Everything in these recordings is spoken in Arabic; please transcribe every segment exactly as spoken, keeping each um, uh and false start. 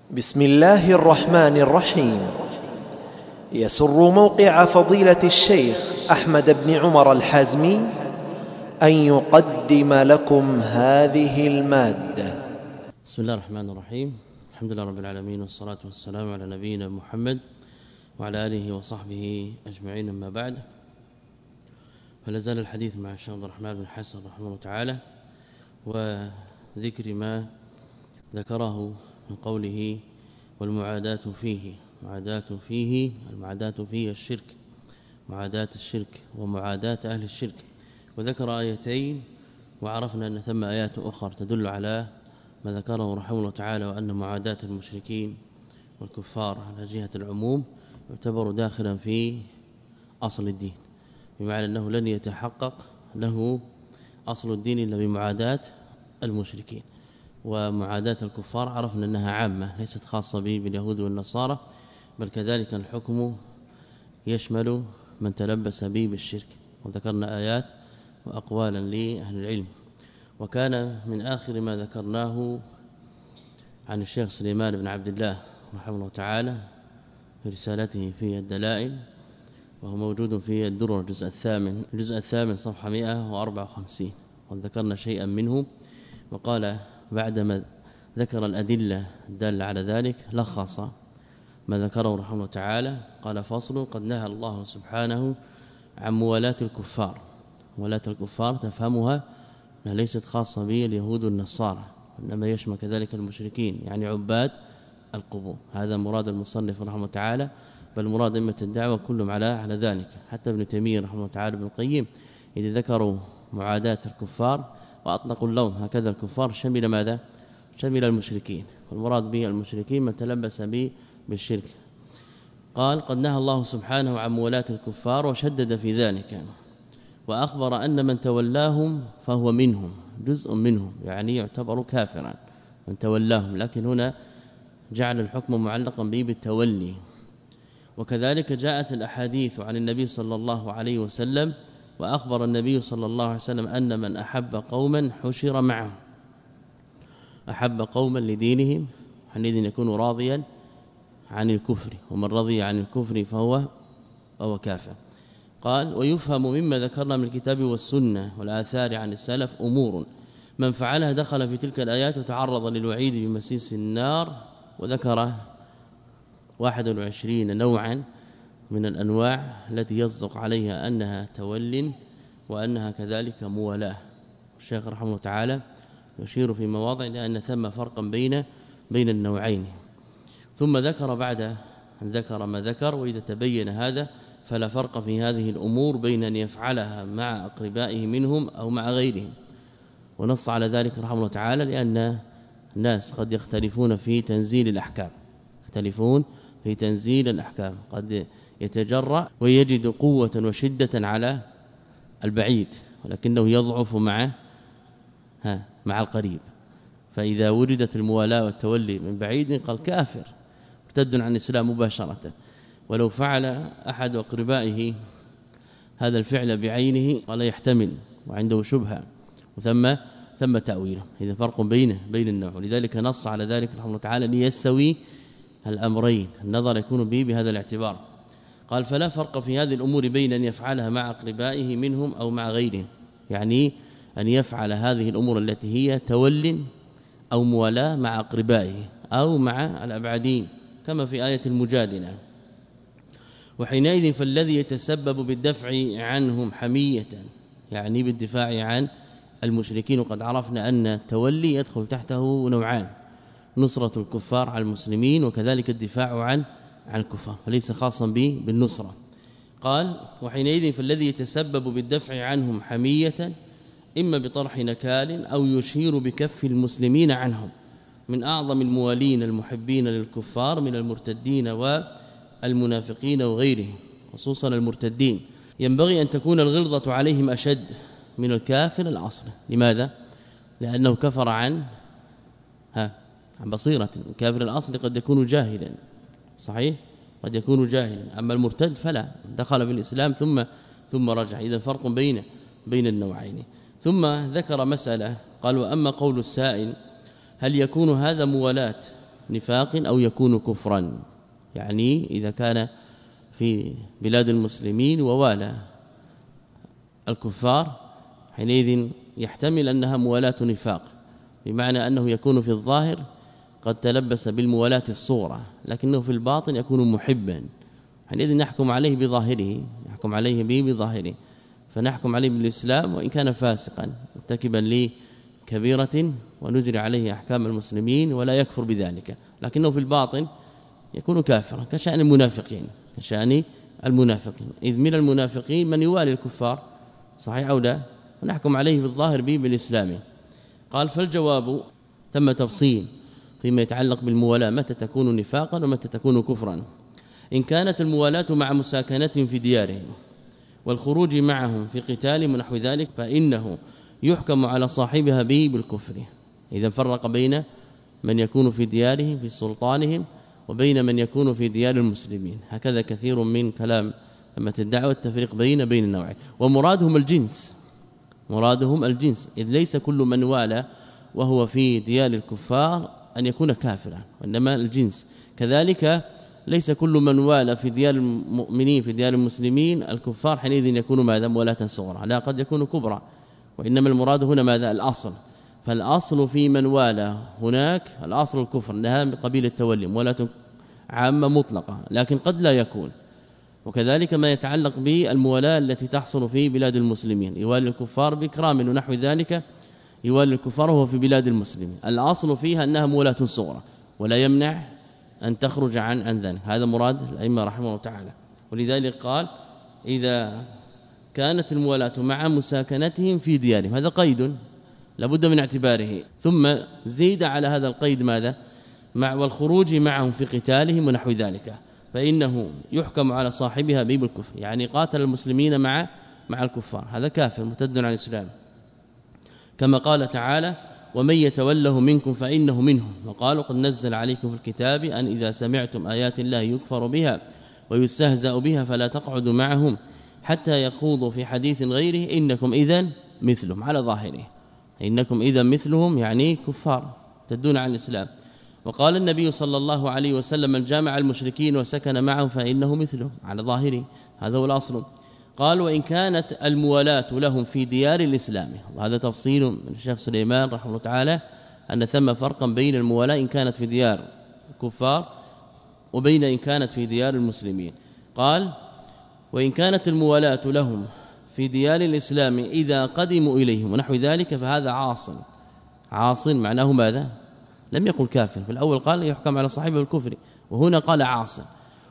بسم الله الرحمن الرحيم. يسر موقع فضيلة الشيخ أحمد بن عمر الحازمي أن يقدم لكم هذه المادة. بسم الله الرحمن الرحيم. الحمد لله رب العالمين، والصلاة والسلام على نبينا محمد وعلى آله وصحبه أجمعين. أما بعد، فلازال الحديث مع الشيخ عبد الرحمن بن حسن رحمه الله تعالى، وذكر ما ذكره من قوله والمعاداة فيه. معاداة فيه، المعاداة فيه الشرك، معاداة الشرك ومعاداة أهل الشرك. وذكر آيتين، وعرفنا أن ثم آيات أخرى تدل على ما ذكره رحمه الله تعالى، وأن معاداة المشركين والكفار على جهة العموم يعتبر داخلا في أصل الدين، بمعنى أنه لن يتحقق له أصل الدين إلا بمعاداة المشركين. ومعاداة الكفار عرفنا أنها عامة، ليست خاصة به باليهود والنصارى، بل كذلك الحكم يشمل من تلبس به بالشرك. وذكرنا آيات وأقوالا لأهل العلم. وكان من آخر ما ذكرناه عن الشيخ سليمان بن عبد الله رحمه الله تعالى في رسالته في الدلائل، وهو موجود في الدرر الجزء الثامن الجزء الثامن صفحة مئة وأربعة وخمسين. وذكرنا شيئا منه، وقال بعدما ذكر الأدلة الدالة على ذلك لخص ما ذكره رحمه الله تعالى. قال: فصل: قد نهى الله سبحانه عن موالاة الكفار. موالاة الكفار تفهمها أنها ليست خاصة به اليهود والنصارى، إنما يشمل كذلك المشركين، يعني عباد القبور. هذا مراد المصنف رحمه الله تعالى، بل مراد أئمة الدعوة كلهم على على ذلك. حتى ابن تيمية رحمه الله تعالى، ابن القيم، إذا ذكروا معاداة الكفار وأطلقوا اللوم هكذا الكفار، شمل ماذا؟ شمل المشركين، والمراد به المشركين من تلبس به بالشرك. قال: قد نهى الله سبحانه عن موالاة الكفار، وشدد في ذلك، وأخبر أن من تولاهم فهو منهم، جزء منهم، يعني يعتبر كافرا من تولاهم، لكن هنا جعل الحكم معلقا به بالتولي. وكذلك جاءت الأحاديث عن النبي صلى الله عليه وسلم، وأخبر النبي صلى الله عليه وسلم أن من أحب قوما حشر معهم. أحب قوما لدينهم حينئذ يكون راضيا عن الكفر، ومن رضي عن الكفر فهو فهو كافر. قال: ويفهم مما ذكرنا من الكتاب والسنة والآثار عن السلف أمور من فعلها دخل في تلك الآيات وتعرض للوعيد بمسيس النار. وذكر واحد وعشرين نوعا من الأنواع التي يصدق عليها أنها تول وأنها كذلك موالاه. الشيخ رحمه الله تعالى يشير في مواضع لأن ثم فرقا بين بين النوعين. ثم ذكر بعد أن ذكر ما ذكر: وإذا تبين هذا فلا فرق في هذه الأمور بين أن يفعلها مع أقربائه منهم أو مع غيرهم. ونص على ذلك رحمه الله تعالى لأن الناس قد يختلفون في تنزيل الأحكام، يختلفون في تنزيل الأحكام، قد يتجرأ ويجد قوة وشدة على البعيد، ولكنه يضعف مع ها مع القريب. فإذا وجدت الموالاة والتولي من بعيد قال كافر مرتد عن الإسلام مباشرة. ولو فعل أحد أقربائه هذا الفعل بعينه قال يحتمل وعنده شبهة، وثم ثم تأويله. إذا فرق بينه بين النوع، ولذلك نص على ذلك رحمه الله تعالى ليستوي الأمرين، النظر يكون به بهذا الاعتبار. قال: فلا فرق في هذه الأمور بين أن يفعلها مع أقربائه منهم أو مع غيرهم، يعني أن يفعل هذه الأمور التي هي تول أو موالاة مع أقربائه أو مع الأبعدين، كما في آية المجادلة. وحينئذ فالذي يتسبب بالدفع عنهم حمية، يعني بالدفاع عن المشركين. وقد عرفنا أن التولي يدخل تحته نوعان: نصرة الكفار على المسلمين، وكذلك الدفاع عن عن الكفار، فليس خاصا به بالنصرة. قال: وحينئذ فالذي يتسبب بالدفع عنهم حمية إما بطرح نكال أو يشير بكف المسلمين عنهم من أعظم الموالين المحبين للكفار من المرتدين والمنافقين وغيرهم، خصوصا المرتدين، ينبغي أن تكون الغلظة عليهم أشد من الكافر الأصل. لماذا؟ لأنه كفر عن ها عن بصيرة. الكافر الأصل قد يكون جاهلا، صحيح، قد يكون جاهلا، أما المرتد فلا، دخل في الإسلام ثم ثم رجع. إذا فرق بين بين النوعين. ثم ذكر مسألة، قال: وأما قول السائل هل يكون هذا موالاة نفاق أو يكون كفرا. يعني إذا كان في بلاد المسلمين ووالى الكفار حينئذ يحتمل أنها موالاة نفاق، بمعنى أنه يكون في الظاهر قد تلبس بالموالاة الصورة، لكنه في الباطن يكون محبا، حينئذ نحكم عليه بظاهره، نحكم عليه به بظاهره، فنحكم عليه بالإسلام وإن كان فاسقا مرتكبا لكبيرة ونجري عليه أحكام المسلمين ولا يكفر بذلك، لكنه في الباطن يكون كافرا كشأن المنافقين، كشأن المنافقين، إذ من المنافقين من يوالي الكفار صحيح أو لا، ونحكم عليه بالظاهر به بالإسلام. قال فالجواب ثم تفصيل فيما يتعلق بالموالاة، متى تكون نفاقا ومتى تكون كفرا. إن كانت الموالاة مع مساكنتهم في ديارهم والخروج معهم في قتالهم ونحو ذلك فإنه يحكم على صاحبها به بالكفر. إذا فرق بين من يكون في ديارهم في سلطانهم وبين من يكون في ديار المسلمين، هكذا كثير من كلام لما تدعوا التفريق بين بين النوعين، ومرادهم الجنس، مرادهم الجنس، إذ ليس كل من والى وهو في ديار الكفار أن يكون كافرا، وإنما الجنس. كذلك ليس كل من والى في ديار المؤمنين في ديار المسلمين الكفار حينئذ يكون ماذا موالاة صغرى، لا قد يكون كبرى، وإنما المراد هنا ماذا الأصل. فالأصل في من والى هناك الأصل الكفر، انها من قبيل التولي، موالاة عامة مطلقة، لكن قد لا يكون. وكذلك ما يتعلق بالموالاة التي تحصل في بلاد المسلمين، يوالي الكفار بإكرام ونحو ذلك، يوالي الكفار وهو في بلاد المسلمين، الأصل فيها أنها موالاة صغرى ولا يمنع أن تخرج عن عن ذلك، هذا مراد الأئمة رحمه الله تعالى. ولذلك قال إذا كانت الموالاة مع مساكنتهم في ديارهم، هذا قيد لابد من اعتباره، ثم زيد على هذا القيد ماذا مع والخروج معهم في قتالهم ونحو ذلك، فإنه يحكم على صاحبها به بالكفر. يعني قاتل المسلمين مع مع الكفار، هذا كافر مرتد عن الإسلام، كما قال تعالى ومن يتوله منكم فإنه منهم، وقالوا قد نزل عليكم في الكتاب أن إذا سمعتم آيات الله يكفر بها ويستهزأ بها فلا تقعدوا معهم حتى يخوضوا في حديث غيره إنكم إذن مثلهم، على ظاهره إنكم إذن مثلهم يعني كفار تدون عن الإسلام. وقال النبي صلى الله عليه وسلم من جامع المشركين وسكن معهم فإنه مثلهم، على ظاهره، هذا هو الأصل. قال وإن كانت الموالاة لهم في ديار الإسلام، وهذا تفصيل من الشيخ سليمان رحمه الله تعالى أن ثم فرقا بين الموالاة إن كانت في ديار الكفار وبين إن كانت في ديار المسلمين. قال وإن كانت الموالاة لهم في ديار الإسلام إذا قدموا إليهم ونحو ذلك فهذا عاص، عاص معناه ماذا؟ لم يقل كافر، في الأول قال يحكم على صاحبه الكفر، وهنا قال عاص،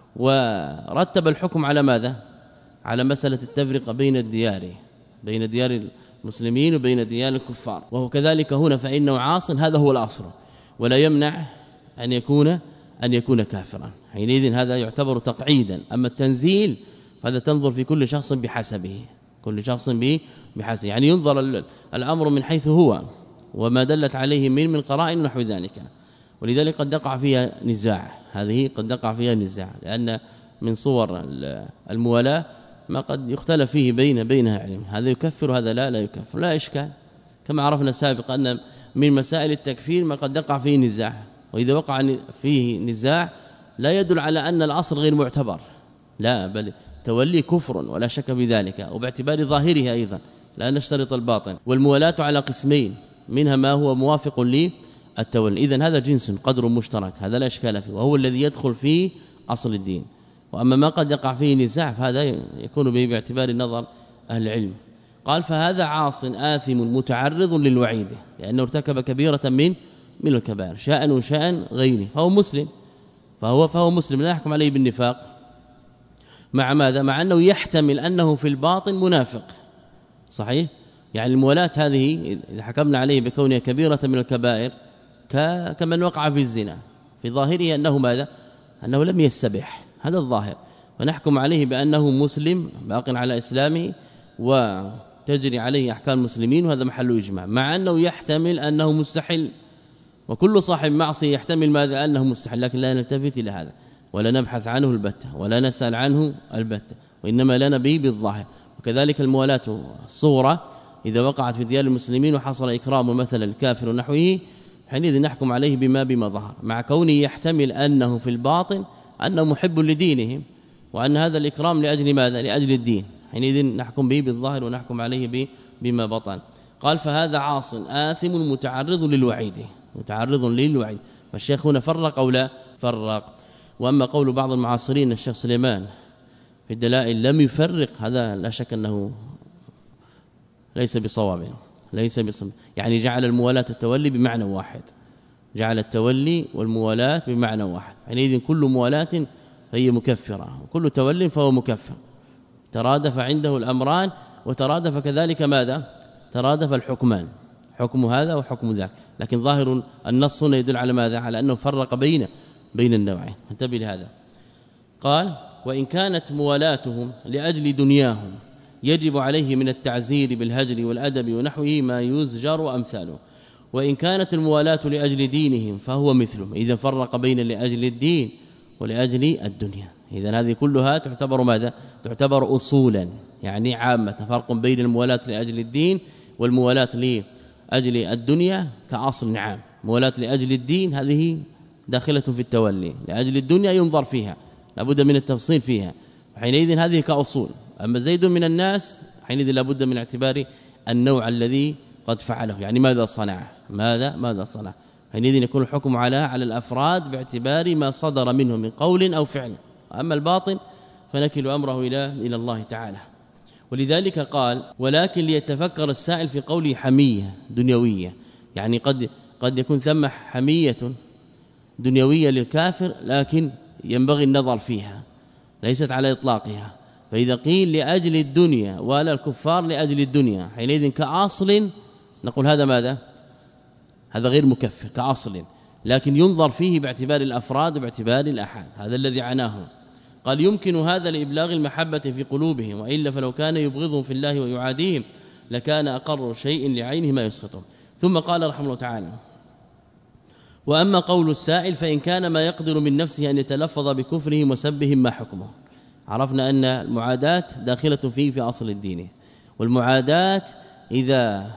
ورتب الحكم على ماذا؟ على مسألة التفرقة بين الديار، بين ديار المسلمين وبين ديار الكفار، وهو كذلك هنا فإنه عاص، هذا هو الأصل، ولا يمنع أن يكون أن يكون كافرا، حينئذ هذا يعتبر تقعيدا. أما التنزيل فهذا تنظر في كل شخص بحسبه، كل شخص بحسبه، يعني ينظر الأمر من حيث هو وما دلت عليه من من قرائن نحو ذلك. ولذلك قد يقع فيها نزاع، هذه قد يقع فيها نزاع، لأن من صور الموالاة ما قد يختلف فيه بين بينها علم، هذا يكفر هذا لا لا يكفر، لا إشكال. كما عرفنا سابقا أن من مسائل التكفير ما قد يقع فيه نزاع، وإذا وقع فيه نزاع لا يدل على أن الأصل غير معتبر، لا، بل تولي كفر ولا شك في ذلك، وباعتبار ظاهره أيضا لا نشترط الباطن. والموالاة على قسمين، منها ما هو موافق للتولي، إذن هذا جنس قدر مشترك، هذا لا إشكال فيه، وهو الذي يدخل في أصل الدين. وأما ما قد يقع فيه نزاع فهذا يكون به باعتبار نظر أهل العلم. قال فهذا عاص آثم متعرض للوعيد، لأنه ارتكب كبيرة من من الكبائر، شأن شأن غيره، فهو مسلم، فهو فهو مسلم لا يحكم عليه بالنفاق، مع ماذا؟ مع أنه يحتمل أنه في الباطن منافق، صحيح؟ يعني الموالاة هذه إذا حكمنا عليه بكونها كبيرة من الكبائر كمن وقع في الزنا، في ظاهره أنه ماذا؟ أنه لم يستبح، هذا الظاهر، ونحكم عليه بأنه مسلم باق على إسلامه وتجري عليه أحكام المسلمين، وهذا محل إجماع، مع أنه يحتمل أنه مستحل، وكل صاحب معصية يحتمل ماذا؟ أنه مستحل، لكن لا نلتفت إلى هذا ولا نبحث عنه البتة ولا نسأل عنه البتة، وإنما لا نبي بالظاهر. وكذلك الموالاة الصغرى إذا وقعت في ديار المسلمين وحصل إكرام مثلا الكافر ونحوه حينئذ نحكم عليه بما بما ظهر، مع كونه يحتمل أنه في الباطن أنه محب لدينهم وأن هذا الإكرام لأجل ماذا؟ لأجل الدين، حينئذ نحكم به بالظاهر ونحكم عليه بما بطن. قال فهذا عاص آثم متعرض للوعيد، متعرض للوعيد. فالشيخ هنا فرق أو لا فرق. وأما قول بعض المعاصرين الشيخ سليمان في الدلائل لم يفرق، هذا لا شك أنه ليس بصواب، ليس بصواب، يعني جعل الموالاة التولي بمعنى واحد، جعل التولي والموالاة بمعنى واحد، حينئذ كل موالاة فهي مكفرة وكل تولي فهو مكفر. ترادف عنده الأمران وترادف كذلك ماذا؟ ترادف الحكمان، حكم هذا وحكم ذاك، لكن ظاهر النص هنا يدل على ماذا؟ على أنه فرق بين بين النوعين. انتبه لهذا. قال وإن كانت موالاتهم لأجل دنياهم يجب عليه من التعزير بالهجر والأدب ونحوه ما يزجر وأمثاله، وإن كانت الموالاة لأجل دينهم فهو مثلهم. إذا فرق بين لأجل الدين ولأجل الدنيا، إذا هذه كلها تعتبر ماذا؟ تعتبر أصولا، يعني عامة، فرق بين الموالاة لأجل الدين والموالاة لأجل الدنيا كأصل عام. موالاة لأجل الدين هذه داخلة في التولي، لأجل الدنيا ينظر فيها، لابد من التفصيل فيها، حينئذ هذه كأصول. أما زيد من الناس حينئذ لابد من اعتبار النوع الذي قد فعله، يعني ماذا صنع، ماذا ماذا صنع، حينئذ يكون الحكم على على الأفراد باعتبار ما صدر منه من قول أو فعل. أما الباطن فنكل أمره إلى إلى الله تعالى. ولذلك قال ولكن ليتفكر السائل في قوله حمية دنيوية، يعني قد قد يكون ثم حمية دنيوية للكافر لكن ينبغي النظر فيها، ليست على إطلاقها. فإذا قيل لأجل الدنيا ولا الكفار لأجل الدنيا، حينئذ كأصل نقول هذا ماذا؟ هذا غير مكفر كأصل، لكن ينظر فيه باعتبار الأفراد وباعتبار الأحاد. هذا الذي عناه. قال يمكن هذا لإبلاغ المحبة في قلوبهم، وإلا فلو كان يبغضهم في الله ويعاديهم لكان أقر شيء لعينه ما يسخطهم. ثم قال رحمه الله تعالى وأما قول السائل فإن كان ما يقدر من نفسه أن يتلفظ بكفرهم وسبهم ما حكمه. عرفنا أن المعاداة داخلة فيه في أصل الدين، والمعاداة إذا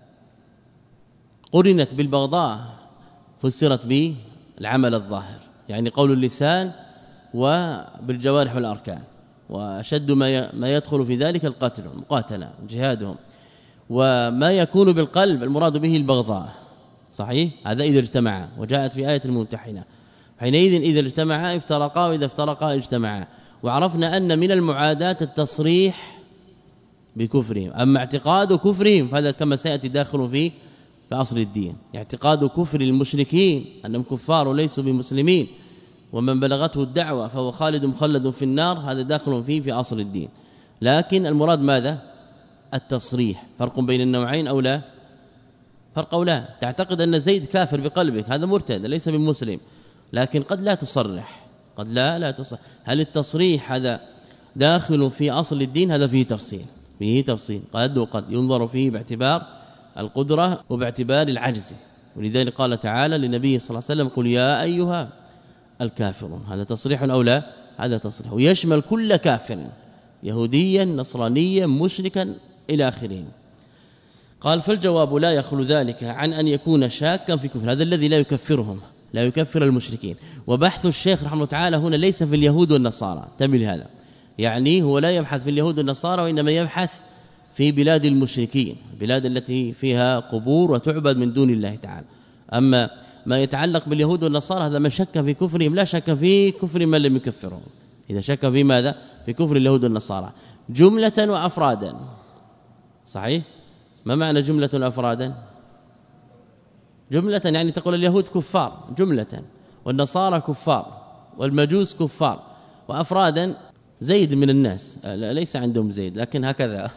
قرنت بالبغضاء فسرت بالعمل الظاهر، يعني قول اللسان وبالجوارح والأركان، وأشد ما ما يدخل في ذلك القتل المقاتلة جهادهم. وما يكون بالقلب المراد به البغضاء، صحيح؟ هذا إذا اجتمعا، وجاءت في آية الممتحنة. حينئذ إذا اجتمعا افترقا وإذا افترقا اجتمعا. وعرفنا أن من المعاداة التصريح بكفرهم، أما اعتقاد كفرهم فهذا كما سيأتي داخل في في أصل الدين. اعتقاد كفر المشركين أنهم كفار وليسوا بمسلمين ومن بلغته الدعوة فهو خالد مخلد في النار، هذا داخل فيه في أصل الدين. لكن المراد ماذا؟ التصريح. فرق بين النوعين أو لا؟ فرق أو لا؟ تعتقد أن زيد كافر بقلبك هذا مرتد ليس بمسلم، لكن قد لا تصرح، قد لا لا تصرح. هل التصريح هذا داخل في أصل الدين؟ هذا فيه تفصيل، فيه تفصيل قد وقد ينظر فيه باعتبار القدرة وباعتبار العجز. ولذلك قال تعالى للنبي صلى الله عليه وسلم قل يا أيها الكافرون، هذا تصريح أو لا؟ هذا تصريح، ويشمل كل كافر يهوديا نصرانيا مشركا إلى آخره. قال فالجواب لا يخلو ذلك عن أن يكون شاكا في كفر، هذا الذي لا يكفرهم، لا يكفر المشركين. وبحث الشيخ رحمه الله تعالى هنا ليس في اليهود والنصارى، انتبه هذا، يعني هو لا يبحث في اليهود والنصارى وإنما يبحث في بلاد المشركين، البلاد التي فيها قبور وتعبد من دون الله تعالى. أما ما يتعلق باليهود والنصارى هذا من شك في كفرهم لا شك في كفر من لم يكفرهم. إذا شك في ماذا؟ في كفر اليهود والنصارى جملة وأفرادا، صحيح؟ ما معنى جملة وأفرادا؟ جملة يعني تقول اليهود كفار جملة، والنصارى كفار، والمجوس كفار، وأفرادا زيد من الناس ليس عندهم زيد لكن هكذا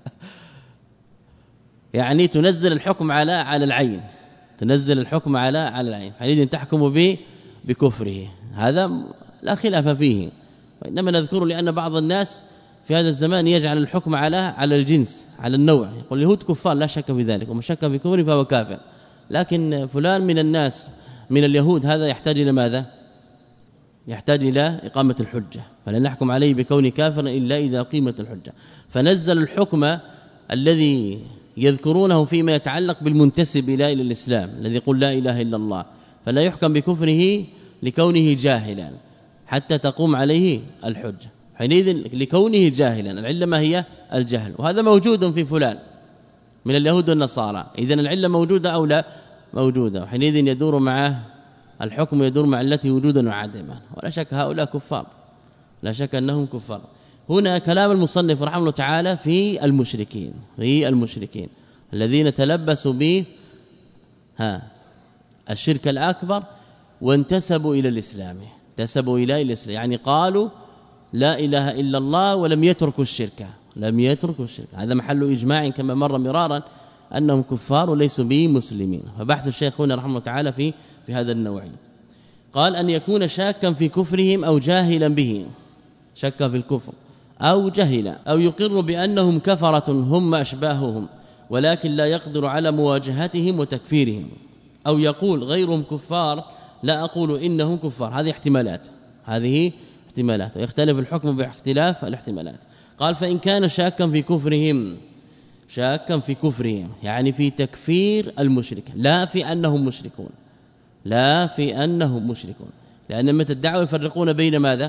يعني تنزل الحكم على على العين، تنزل الحكم على على العين، حينئذ تحكم به بكفره، هذا لا خلاف فيه. وإنما نذكر لأن بعض الناس في هذا الزمان يجعل الحكم على على الجنس، على النوع، يقول اليهود كفار لا شك في ذلك، ومن شك في كفره فهو كافر، لكن فلان من الناس من اليهود هذا يحتاج إلى ماذا؟ يحتاج إلى إقامة الحجة، فلا نحكم عليه بكون كافر إلا إذا قيمت الحجة. فنزل الحكم الذي يذكرونه فيما يتعلق بالمنتسب الى الاسلام الذي يقول لا اله الا الله، فلا يحكم بكفره لكونه جاهلا حتى تقوم عليه الحجه. حينئذ لكونه جاهلا، العله ما هي؟ الجهل، وهذا موجود في فلان من اليهود والنصارى، اذا العله موجوده او لا؟ موجوده، وحينئذ يدور معه الحكم يدور مع التي وجودا وعدما، ولا شك هؤلاء كفار، لا شك انهم كفار. هنا كلام المصنف رحمه الله تعالى في المشركين، في المشركين الذين تلبسوا به ها الشرك الأكبر وانتسبوا إلى الإسلام، انتسبوا إلى الإسلام، يعني قالوا لا إله إلا الله ولم يتركوا الشرك، لم يتركوا الشرك. هذا محل إجماع كما مر مرارا أنهم كفار وليسوا به مسلمين. فبحث الشيخ هنا رحمه الله تعالى في في هذا النوع. قال أن يكون شاكا في كفرهم أو جاهلا به، شك في الكفر أو جهل، أو يقر بأنهم كفرة هم أشباههم ولكن لا يقدر على مواجهتهم وتكفيرهم، أو يقول غيرهم كفار لا أقول إنهم كفار. هذه احتمالات، هذه احتمالات، ويختلف الحكم باختلاف الاحتمالات. قال فإن كان شاكا في كفرهم، شاكا في كفرهم يعني في تكفير المشرك، لا في أنهم مشركون، لا في أنهم مشركون، لأن متى الدعوة يفرقون بين ماذا؟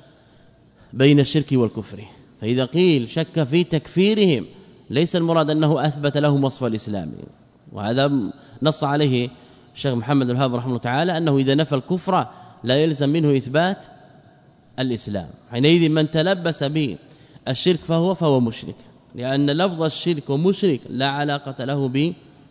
بين الشرك والكفر. فإذا قيل شك في تكفيرهم ليس المراد أنه أثبت لهم وصف الإسلام، وهذا نص عليه الشيخ محمد الوهاب رحمه الله تعالى أنه إذا نفى الكفر لا يلزم منه إثبات الإسلام. حينئذ من تلبس به الشرك فهو فهو مشرك، لأن لفظ الشرك ومشرك لا علاقة له به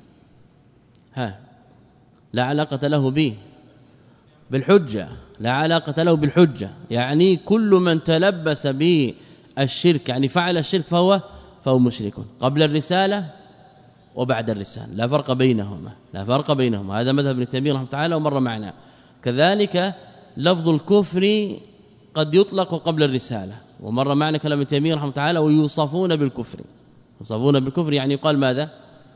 ها لا علاقة له به بالحجة، لا علاقة له بالحجة، يعني كل من تلبس به الشرك يعني فعل الشرك فهو فهو مشرك قبل الرسالة وبعد الرسالة، لا فرق بينهما، لا فرق بينهما. هذا مذهب ابن تيمية رحمه الله تعالى ومر معنا. كذلك لفظ الكفر قد يطلق قبل الرسالة، ومر معنا كلام ابن تيمية رحمه الله تعالى ويوصفون بالكفر، يوصفون بالكفر يعني يقال ماذا؟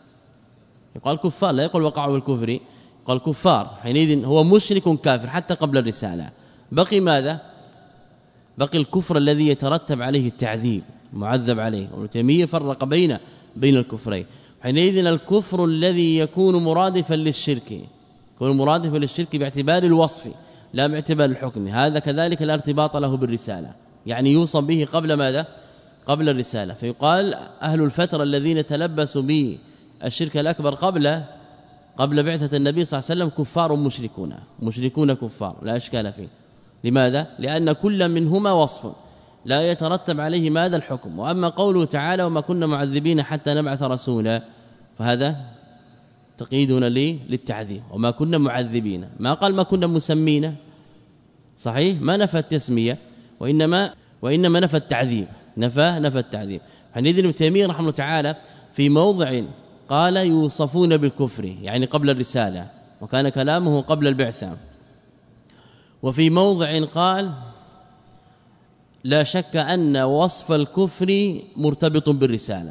يقال كفار، لا يقول وقعوا بالكفر، قال كفار. حينئذ هو مشرك كافر حتى قبل الرسالة. بقي ماذا؟ بقي الكفر الذي يترتب عليه التعذيب، معذب عليه. ابن تيمية فرق بين بين الكفرين. حينئذ الكفر الذي يكون مرادفا للشرك، يكون مرادفا للشرك باعتبار الوصف لا باعتبار الحكم، هذا كذلك لا ارتباط له بالرسالة، يعني يوصف به قبل ماذا؟ قبل الرسالة. فيقال أهل الفترة الذين تلبسوا به الشرك الأكبر قبل قبل بعثة النبي صلى الله عليه وسلم كفار مشركون، مشركون كفار لا اشكال فيه. لماذا؟ لأن كل منهما وصف لا يترتب عليه ماذا؟ الحكم. واما قوله تعالى وما كنا معذبين حتى نبعث رسولا، فهذا تقييدنا لي للتعذيب، وما كنا معذبين، ما قال ما كنا مسمين، صحيح ما نفى التسميه، وانما وانما نفى التعذيب، نفى نفى التعذيب. حينئذ ابن تيمية رحمه الله تعالى في موضع قال يوصفون بالكفر يعني قبل الرسالة، وكان كلامه قبل البعثة. وفي موضع قال لا شك أن وصف الكفر مرتبط بالرسالة،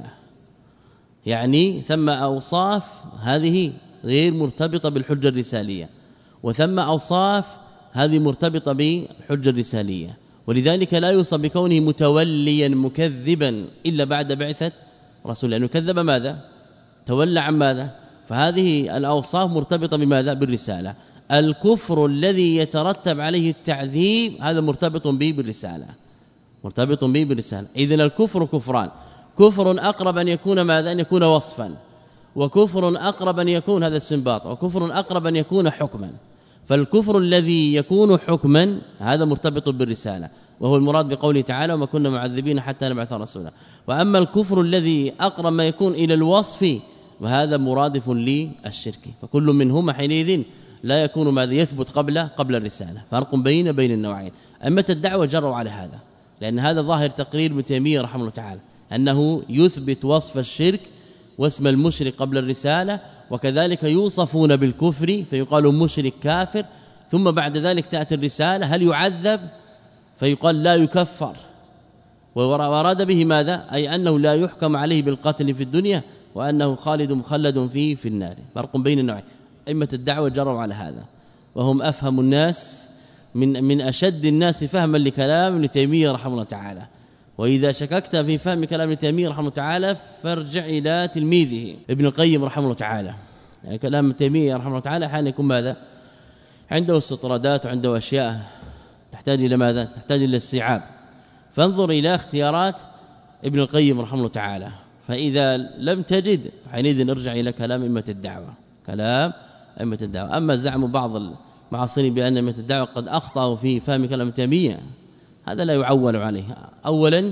يعني ثم أوصاف هذه غير مرتبطة بالحجة الرسالية، وثم أوصاف هذه مرتبطة بالحجة الرسالية، ولذلك لا يوصف بكونه متوليا مكذبا إلا بعد بعثة رسول، لأنه كذب ماذا؟ تولى عن ماذا؟ فهذه الأوصاف مرتبطة بماذا؟ بالرسالة. الكفر الذي يترتب عليه التعذيب هذا مرتبط به بالرسالة، مرتبط به بالرسالة. إذن الكفر كفران، كفر أقرب أن يكون ماذا؟ أن يكون وصفا، وكفر أقرب أن يكون هذا السنباط، وكفر أقرب أن يكون حكما. فالكفر الذي يكون حكما هذا مرتبط بالرسالة، وهو المراد بقوله تعالى وما كنا معذبين حتى نبعث رسولا. وأما الكفر الذي أقرب ما يكون إلى الوصف وهذا مرادف للشرك، فكل منهما حينئذ لا يكون ماذا؟ يثبت قبل قبل الرسالة. فرق بين بين النوعين. أما الدعوة جروا على هذا، لأن هذا ظاهر تقرير ابن تيمية رحمه الله تعالى أنه يثبت وصف الشرك واسم المشرك قبل الرسالة، وكذلك يوصفون بالكفر فيقال مشرك كافر، ثم بعد ذلك تأتي الرسالة هل يعذب؟ فيقال لا يكفر، وأراد به ماذا؟ أي أنه لا يحكم عليه بالقتل في الدنيا، وأنه خالد مخلد فيه في النار. فرق بين النوعين. أئمة الدعوة جروا على هذا، وهم أفهم الناس من من أشد الناس فهما لكلام ابن تيمية رحمه الله تعالى، وإذا شككت في فهم كلام ابن تيمية رحمه الله تعالى فارجع إلى تلميذه ابن القيم رحمه الله تعالى. يعني كلام ابن تيمية رحمه الله تعالى حال يكون ماذا؟ عنده استطرادات وعنده أشياء تحتاج إلى ماذا؟ تحتاج إلى استيعاب. فانظر إلى اختيارات ابن القيم رحمه الله تعالى، فإذا لم تجد حينئذ نرجع إلى كلام أئمة الدعوة، كلام أئمة الدعوة. أما زعم بعض المعاصرين بأن أئمة الدعوة قد أخطأوا في فهم كلام ابن تيمية هذا لا يعول عليه. اولا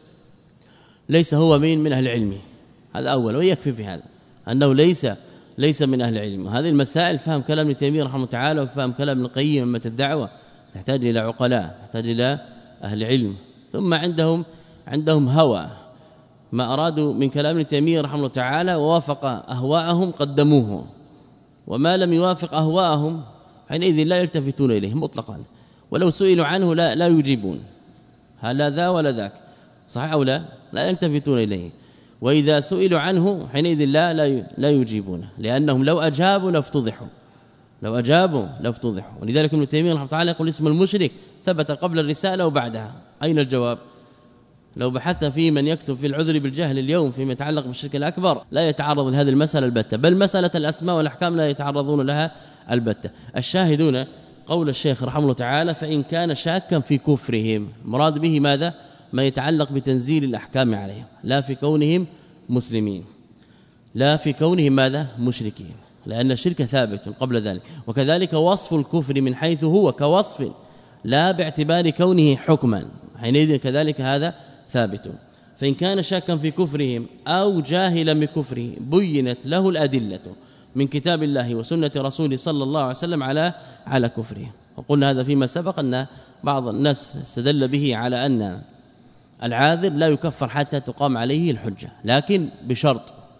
ليس هو من من اهل العلم، هذا اولا، ويكفي في هذا انه ليس ليس من اهل العلم. هذه المسائل فهم كلام ابن تيمية رحمه الله تعالى وفهم كلام ابن القيم أئمة الدعوة تحتاج الى عقلاء، تحتاج الى اهل علم. ثم عندهم عندهم هوى، ما ارادوا من كلام ابن تيمية رحمه الله تعالى ووافق اهواءهم قدموه، وما لم يوافق اهواءهم حينئذ لا يلتفتون اليه مطلقا، ولو سئلوا عنه لا لا يجيبون، هل ذا ولا ذاك، صح او لا؟ لا يلتفتون اليه. واذا سئلوا عنه حينئذ لا لا لا يجيبون، لانهم لو اجابوا لافتضحوا، لو اجابوا لافتضحوا. ولذلك ابن تيمية رحمه الله تعالى يقول اسم المشرك ثبت قبل الرساله وبعدها. اين الجواب؟ لو بحثت في من يكتب في العذر بالجهل اليوم فيما يتعلق بالشرك الاكبر لا يتعرض لهذه المساله البتة، بل مساله الاسماء والاحكام لا يتعرضون لها البتة. الشاهدون قول الشيخ رحمه الله تعالى فإن كان شاكا في كفرهم، مراد به ماذا؟ ما يتعلق بتنزيل الأحكام عليهم، لا في كونهم مسلمين، لا في كونهم ماذا؟ مشركين، لأن الشرك ثابت قبل ذلك. وكذلك وصف الكفر من حيث هو كوصف لا باعتبار كونه حكما، حينئذ كذلك هذا ثابت. فإن كان شاكا في كفرهم أو جاهلا بكفره بينت له الأدلة من كتاب الله وسنة رسوله صلى الله عليه وسلم على على كفره. وقلنا هذا فيما سبق أن بعض الناس استدل به على أن العاذر لا يكفر حتى تقام عليه الحجة، لكن بشرط،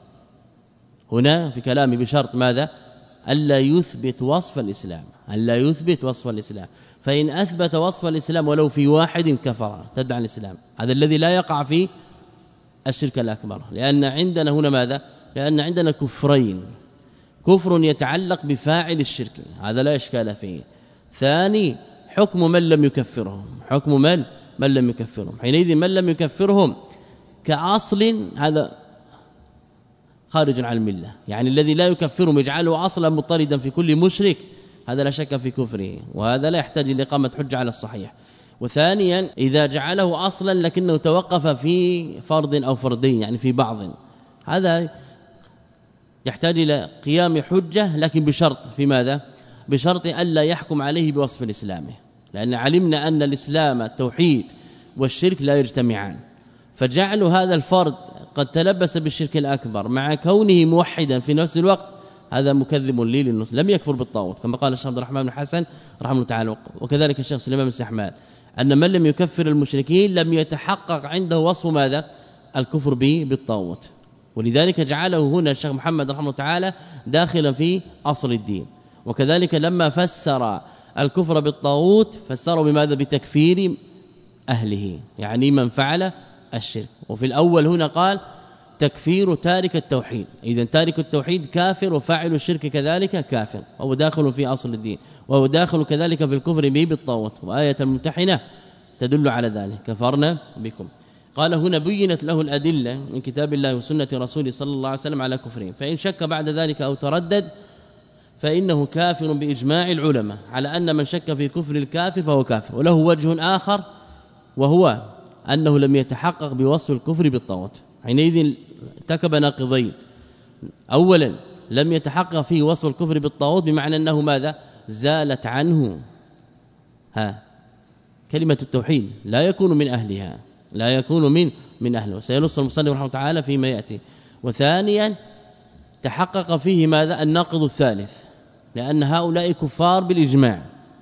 هنا في كلامي بشرط ماذا؟ ألا يثبت وصف الإسلام، ألا يثبت وصف الإسلام. فإن أثبت وصف الإسلام ولو في واحد كفر تدعى الإسلام، هذا الذي لا يقع في الشرك الأكبر. لأن عندنا هنا ماذا؟ لأن عندنا كفرين، كفر يتعلق بفاعل الشرك هذا لا إشكال فيه، ثاني حكم من لم يكفرهم، حكم من من لم يكفرهم. حينئذ من لم يكفرهم كأصل هذا خارج عن المله، يعني الذي لا يكفرهم يجعله اصلا مضطردا في كل مشرك هذا لا شك في كفره، وهذا لا يحتاج الى اقامه حجه على الصحيح. وثانيا اذا جعله اصلا لكنه توقف في فرض او فردين، يعني في بعض، هذا يحتاج الى قيام حجه، لكن بشرط، في ماذا؟ بشرط الا يحكم عليه بوصف الاسلام، لان علمنا ان الاسلام التوحيد والشرك لا يجتمعان، فجعل هذا الفرد قد تلبس بالشرك الأكبر مع كونه موحدا في نفس الوقت هذا مكذب لي للنص، لم يكفر بالطاغوت كما قال الشيخ عبد الرحمن بن حسن رحمه الله تعالى. وكذلك الشيخ سليمان بن سحمان أن من لم يكفر المشركين لم يتحقق عنده وصف ماذا؟ الكفر به بالطاغوت. ولذلك جعله هنا الشيخ محمد رحمه الله تعالى داخلا في أصل الدين. وكذلك لما فسر الكفر بالطاغوت فسره بماذا؟ بتكفير أهله، يعني من فعل الشرك. وفي الأول هنا قال تكفير تارك التوحيد، إذن تارك التوحيد كافر وفاعل الشرك كذلك كافر، وهو داخل في أصل الدين، وهو داخل كذلك في الكفر به بالطاغوت. وآية الممتحنة تدل على ذلك، كفرنا بكم. قال هنا بينت له الأدلة من كتاب الله وسنة رسوله صلى الله عليه وسلم على كفرهم، فإن شك بعد ذلك أو تردد فإنه كافر بإجماع العلماء على أن من شك في كفر الكافر فهو كافر. وله وجه آخر وهو أنه لم يتحقق بوصف الكفر بالطاغوت، حينئذ ارتكب ناقضين. أولا لم يتحقق فيه وصف الكفر بالطاغوت بمعنى أنه ماذا؟ زالت عنه ها كلمة التوحيد، لا يكون من أهلها، لا يكون من من أهله، سينص المصنف رحمه الله تعالى فيما يأتي. وثانيا تحقق فيه ماذا؟ الناقض الثالث، لأن هؤلاء كفار بالإجماع،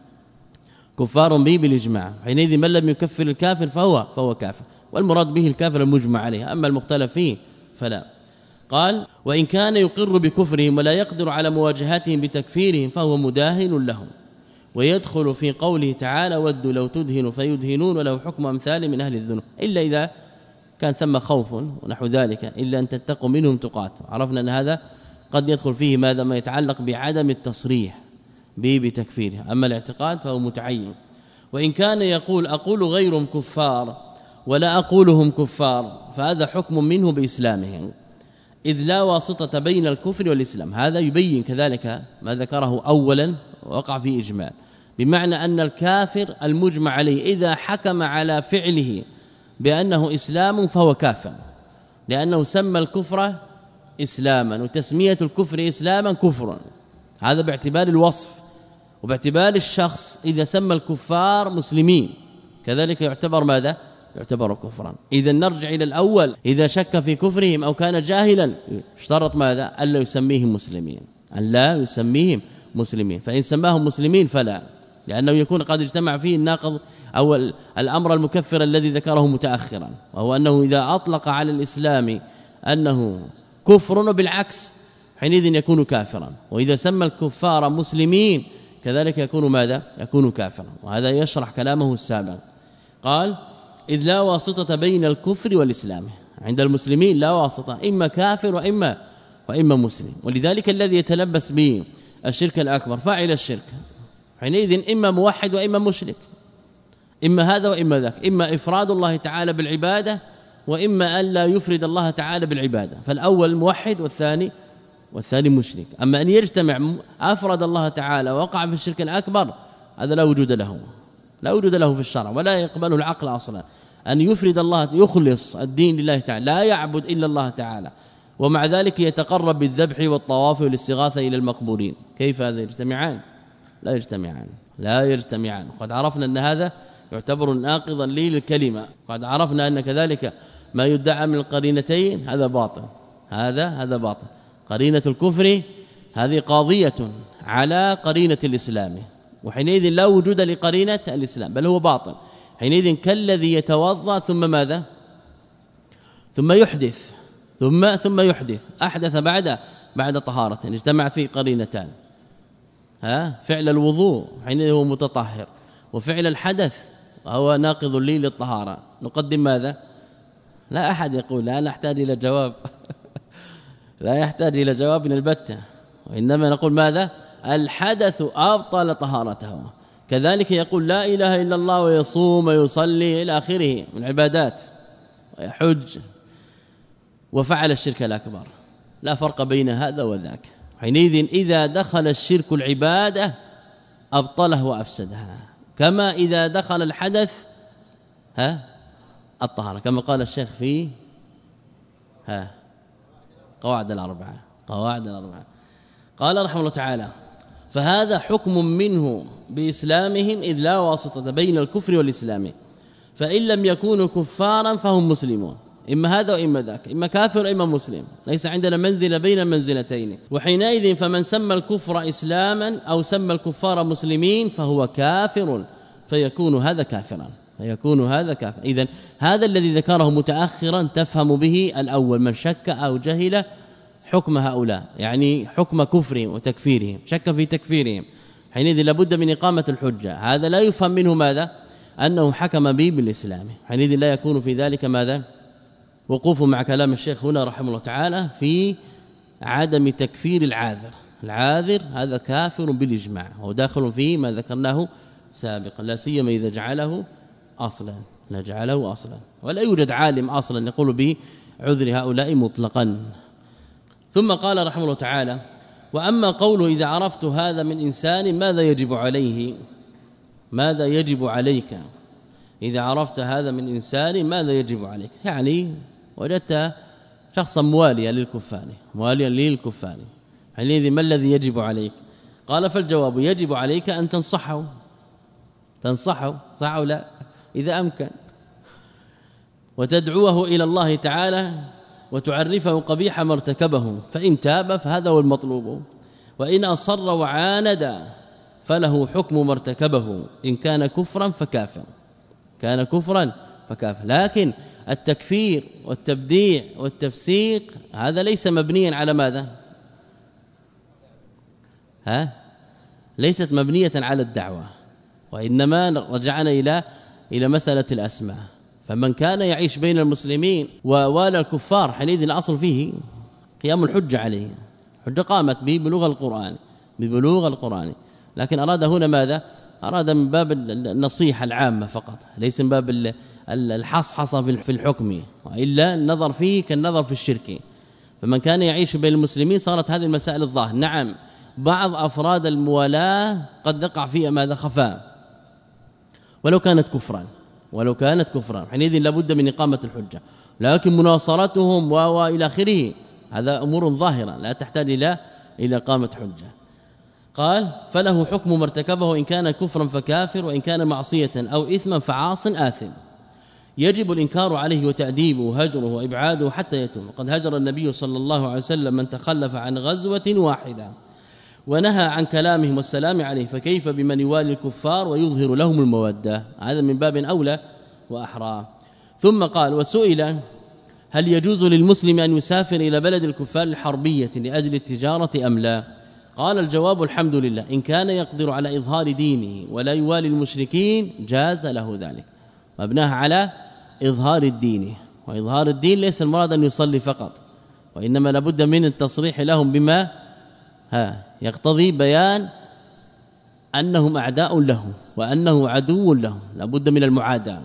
كفار به بالإجماع، حينئذ من لم يكفر الكافر فهو فهو كافر، والمراد به الكافر المجمع عليه، أما المختلف فيه فلا. قال وإن كان يقر بكفرهم ولا يقدر على مواجهتهم بتكفيرهم فهو مداهن لهم، ويدخل في قوله تعالى ودوا لو تدهن فيدهنون ولو حكم أمثال من أهل الذنوب، إلا إذا كان ثم خوف ونحو ذلك، إلا أن تتقوا منهم تقات. عرفنا أن هذا قد يدخل فيه ماذا؟ ما يتعلق بعدم التصريح به بتكفيره، أما الاعتقاد فهو متعين. وإن كان يقول أقول غيرهم كفار ولا أقولهم كفار، فهذا حكم منه بإسلامهم، إذ لا واسطة بين الكفر والإسلام. هذا يبين كذلك ما ذكره أولا وقع فيه إجمال، بمعنى أن الكافر المجمع عليه إذا حكم على فعله بأنه إسلام فهو كافر، لأنه سمى الكفر إسلاما، وتسمية الكفر إسلاما كفر، هذا باعتبار الوصف. وباعتبار الشخص إذا سمى الكفار مسلمين كذلك يعتبر ماذا؟ يعتبر كفرا. إذا نرجع إلى الأول، إذا شك في كفرهم أو كان جاهلا اشترط ماذا؟ ألا يسميهم مسلمين، ألا يسميهم مسلمين. فإن سماهم مسلمين فلا، لأنه يكون قد اجتمع فيه الناقض أو الأمر المكفر الذي ذكره متأخرا، وهو أنه إذا أطلق على الإسلام أنه كفر وبالعكس حينئذ يكون كافرا، وإذا سمى الكفار مسلمين كذلك يكون ماذا؟ يكون كافرا. وهذا يشرح كلامه السابق. قال إذ لا واسطة بين الكفر والإسلام، عند المسلمين لا واسطة، إما كافر وإما وإما مسلم. ولذلك الذي يتلبس به الشرك الأكبر فاعل الشرك حينئذ إما موحد وإما مشرك، إما هذا وإما ذاك، إما إفراد الله تعالى بالعبادة وإما أن لا يفرد الله تعالى بالعبادة، فالأول موحد والثاني والثاني مشرك. أما أن يجتمع أفرد الله تعالى ووقع في الشرك الأكبر هذا لا وجود له، لا وجود له في الشرع ولا يقبله العقل أصلا. أن يفرد الله، يخلص الدين لله تعالى، لا يعبد إلا الله تعالى، ومع ذلك يتقرب بالذبح والطواف والاستغاثة إلى المقبورين، كيف هذا يجتمعان؟ لا يجتمعان، لا يجتمعان. قد عرفنا أن هذا يعتبر ناقضا لي للكلمة، قد عرفنا أن كذلك ما يدعى من القرينتين هذا باطل، هذا هذا باطل. قرينة الكفر هذه قاضية على قرينة الإسلام، وحينئذ لا وجود لقرينة الإسلام بل هو باطل. حينئذ كالذي يتوضا ثم ماذا؟ ثم يحدث ثم ثم يحدث أحدث بعد بعد طهارة اجتمعت فيه قرينتان، ها فعل الوضوء حينئذ هو متطهر، وفعل الحدث هو ناقض لي للطهارة. نقدم ماذا؟ لا أحد يقول لا نحتاج إلى جواب لا يحتاج إلى جواب من البتة، وإنما نقول ماذا؟ الحدث أبطل طهارته. كذلك يقول لا إله إلا الله ويصوم ويصلي إلى آخره من عبادات ويحج وفعل الشرك الأكبر، لا فرق بين هذا وذاك. حينئذ إذا دخل الشرك العبادة أبطله وأفسدها، كما إذا دخل الحدث ها الطهارة، كما قال الشيخ في ها قواعد الأربعة قواعد الأربعة قال رحمه الله تعالى فهذا حكم منه بإسلامهم إذ لا واسطة بين الكفر والإسلام، فإن لم يكونوا كفارا فهم مسلمون، إما هذا وإما ذاك، إما كافر وإما مسلم، ليس عندنا منزلة بين المنزلتين. وحينئذ فمن سمى الكفر إسلاما أو سمى الكفار مسلمين فهو كافر، فيكون هذا كافرا فيكون هذا كافر. إذن هذا الذي ذكره متأخرا تفهم به الأول من شك أو جهل حكم هؤلاء، يعني حكم كفرهم وتكفيرهم، شك في تكفيرهم، حينئذ لابد من إقامة الحجة. هذا لا يفهم منه ماذا؟ أنه حكم به بالإسلام، حينئذ لا يكون في ذلك ماذا؟ وقوف مع كلام الشيخ هنا رحمه الله تعالى في عدم تكفير العاذر. العاذر هذا كافر بالإجماع، هو داخل فيه ما ذكرناه سابقا، لا سيما إذا جعله أصلا لا جعله أصلا، ولا يوجد عالم أصلا يقول به عذر هؤلاء مطلقا. ثم قال رحمه الله تعالى وأما قوله إذا عرفت هذا من إنسان ماذا يجب عليه، ماذا يجب عليك، إذا عرفت هذا من إنسان ماذا يجب عليك، يعني وجدت شخصا مواليا للكفار مواليا للكفار، حينئذ ما الذي يجب عليك؟ قال فالجواب يجب عليك أن تنصحه تنصحه صح أو لا إذا أمكن، وتدعوه إلى الله تعالى وتعرفه قبيح ما ارتكبه، فإن تاب فهذا هو المطلوب، وإن أصر وعاند فله حكم ما ارتكبه، إن كان كفرا فكافر كان كفرا فكافر. لكن التكفير والتبديع والتفسيق هذا ليس مبنيا على ماذا؟ ها ليست مبنية على الدعوة، وإنما رجعنا إلى إلى مسألة الأسماء. فمن كان يعيش بين المسلمين ووالى الكفار حينئذ الأصل فيه قيام الحجة عليه، حجة قامت به بلوغ القرآن ببلوغ القرآن، لكن أراد هنا ماذا؟ أراد من باب النصيحة العامة فقط، ليس من باب الحصحصة في الحكم، وإلا النظر فيه كالنظر في الشرك. فمن كان يعيش بين المسلمين صارت هذه المسائل الظاهر. نعم بعض أفراد الموالاة قد يقع فيها ماذا خفاء ولو كانت كفرا، ولو كانت كفرا حينئذ لابد من إقامة الحجة، لكن مناصرتهم وإلى آخره هذا أمور ظاهرة لا تحتاج إلى إلى إقامة حجة. قال فله حكم ما ارتكبه إن كان كفرا فكافر، وإن كان معصية أو إثما فعاص آثم، يجب الإنكار عليه وتأديبه وهجره وإبعاده حتى يتوب. وقد هجر النبي صلى الله عليه وسلم من تخلف عن غزوة واحدة ونهى عن كلامهم والسلام عليه، فكيف بمن يوالي الكفار ويظهر لهم المودة؟ هذا من باب أولى وأحرى. ثم قال وسئل هل يجوز للمسلم أن يسافر إلى بلد الكفار الحربية لأجل التجارة أم لا؟ قال الجواب الحمد لله، إن كان يقدر على إظهار دينه ولا يوالي المشركين جاز له ذلك، مبناها على إظهار الدين. وإظهار الدين ليس المراد أن يصلي فقط، وإنما لابد من التصريح لهم بما ها يقتضي بيان أنهم أعداء له وأنه عدو له، لابد من المعاداة.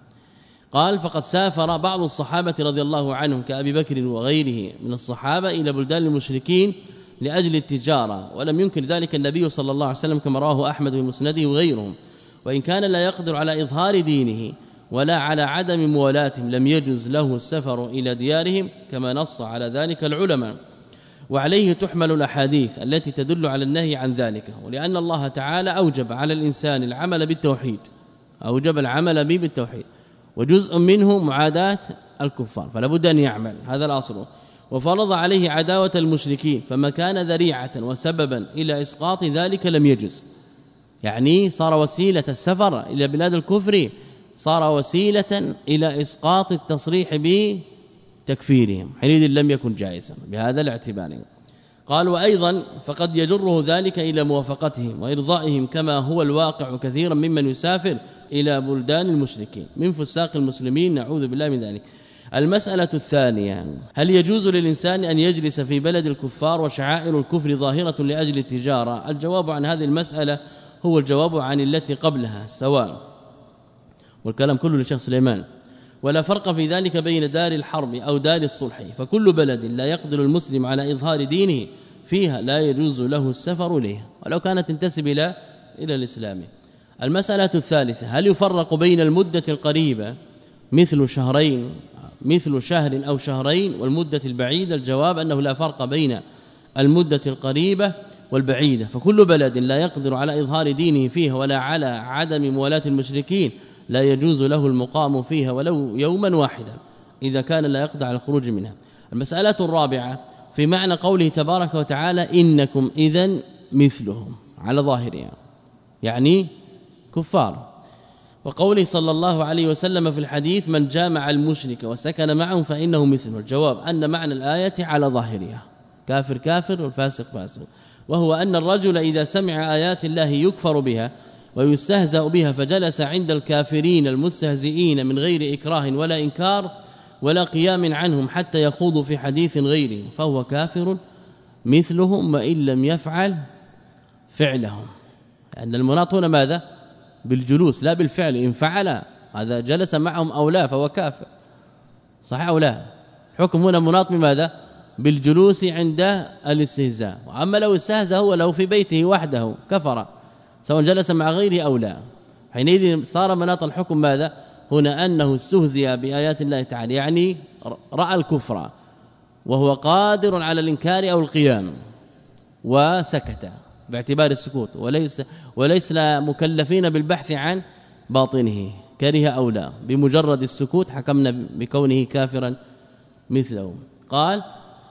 قال فقد سافر بعض الصحابة رضي الله عنهم كأبي بكر وغيره من الصحابة إلى بلدان المشركين لأجل التجارة، ولم ينكر ذلك النبي صلى الله عليه وسلم كما رواه أحمد في مسنده وغيرهم. وإن كان لا يقدر على إظهار دينه ولا على عدم موالاتهم لم يجوز له السفر إلى ديارهم كما نص على ذلك العلماء، وعليه تحمل الأحاديث التي تدل على النهي عن ذلك. ولأن الله تعالى أوجب على الإنسان العمل بالتوحيد، أوجب العمل به بالتوحيد، وجزء منه معاداة الكفار فلا بد أن يعمل، هذا الأصل. وفرض عليه عداوة المشركين، فما كان ذريعة وسببا إلى إسقاط ذلك لم يجز، يعني صار وسيلة السفر إلى بلاد الكفر، صار وسيلة إلى إسقاط التصريح بتكفيرهم، حينئذ لم يكن جائزا بهذا الاعتبار. قال وأيضا فقد يجره ذلك إلى موافقتهم وإرضائهم، كما هو الواقع كثيرا ممن يسافر إلى بلدان المشركين من فساق المسلمين، نعوذ بالله من ذلك. المسألة الثانية هل يجوز للإنسان أن يجلس في بلد الكفار وشعائر الكفر ظاهرة لأجل التجارة؟ الجواب عن هذه المسألة هو الجواب عن التي قبلها سواء، والكلام كله للشيخ سليمان. ولا فرق في ذلك بين دار الحرب أو دار الصلح، فكل بلد لا يقدر المسلم على إظهار دينه فيها لا يجوز له السفر إليه ولو كانت تنتسب إلى إلى الإسلام. المسألة الثالثة هل يفرق بين المدة القريبة مثل شهرين مثل شهر أو شهرين والمدة البعيدة؟ الجواب أنه لا فرق بين المدة القريبة والبعيدة، فكل بلد لا يقدر على إظهار دينه فيها ولا على عدم موالاة المشركين لا يجوز له المقام فيها ولو يوما واحدا إذا كان لا يقدر على الخروج منها. المسألة الرابعة في معنى قوله تبارك وتعالى إنكم إذن مثلهم على ظاهرها، يعني كفار، وقوله صلى الله عليه وسلم في الحديث من جامع المشرك وسكن معهم فإنه مثله. الجواب أن معنى الآية على ظاهرها، كافر كافر والفاسق فاسق، وهو أن الرجل إذا سمع آيات الله يكفر بها ويستهزأ بها فجلس عند الكافرين المستهزئين من غير إكراه ولا إنكار ولا قيام عنهم حتى يخوضوا في حديث غيره فهو كافر مثلهم وإن لم يفعل فعلهم. لأن المناط هنا ماذا؟ بالجلوس لا بالفعل. إن فعل هذا جلس معهم أو لا فهو كافر، صحيح أو لا؟ الحكم هنا مناط بماذا؟ بالجلوس عند الاستهزاء. وأما لو استهزأ هو لو في بيته وحده كفر سواء جلس مع غيره أو لا، حينئذ صار مناط الحكم ماذا؟ هنا أنه استهزئ بآيات الله تعالى، يعني رأى الكفر وهو قادر على الإنكار أو القيام وسكت باعتبار السكوت، وليس وليس مكلفين بالبحث عن باطنه كره أو لا، بمجرد السكوت حكمنا بكونه كافرا مثلهم. قال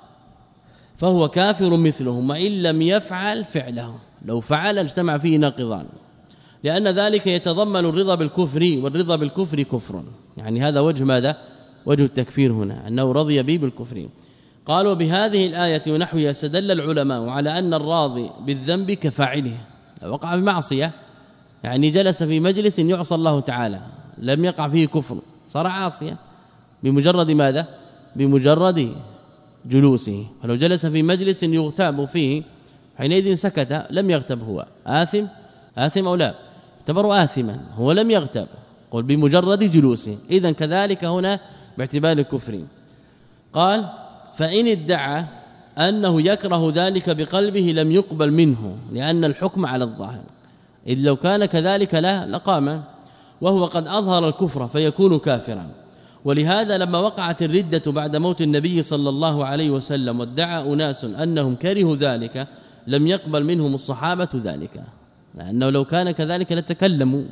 فهو كافر مثلهم وإن لم يفعل فعله، لو فعل اجتمع فيه ناقضان، لأن ذلك يتضمن الرضا بالكفر، والرضا بالكفر كفر، يعني هذا وجه ماذا؟ وجه التكفير هنا أنه رضي به بالكفر. قال وبهذه الآية ونحوها استدل العلماء على أن الراضي بالذنب كفاعله، لو وقع بمعصية يعني جلس في مجلس يعصى الله تعالى لم يقع فيه كفر صار عاصيا بمجرد ماذا؟ بمجرد جلوسه. ولو جلس في مجلس يغتاب فيه حينئذ سكت لم يغتب هو آثم آثم أو لا؟ اعتبر آثما، هو لم يغتب، قل بمجرد جلوسه. إذن كذلك هنا باعتبار الكفر. قال فإن ادعى أنه يكره ذلك بقلبه لم يقبل منه، لأن الحكم على الظاهر، إذ لو كان كذلك لا لقام، وهو قد أظهر الكفر فيكون كافرا. ولهذا لما وقعت الردة بعد موت النبي صلى الله عليه وسلم وادعى أناس أنهم كرهوا ذلك لم يقبل منهم الصحابة ذلك، لأنه لو كان كذلك لتكلموا،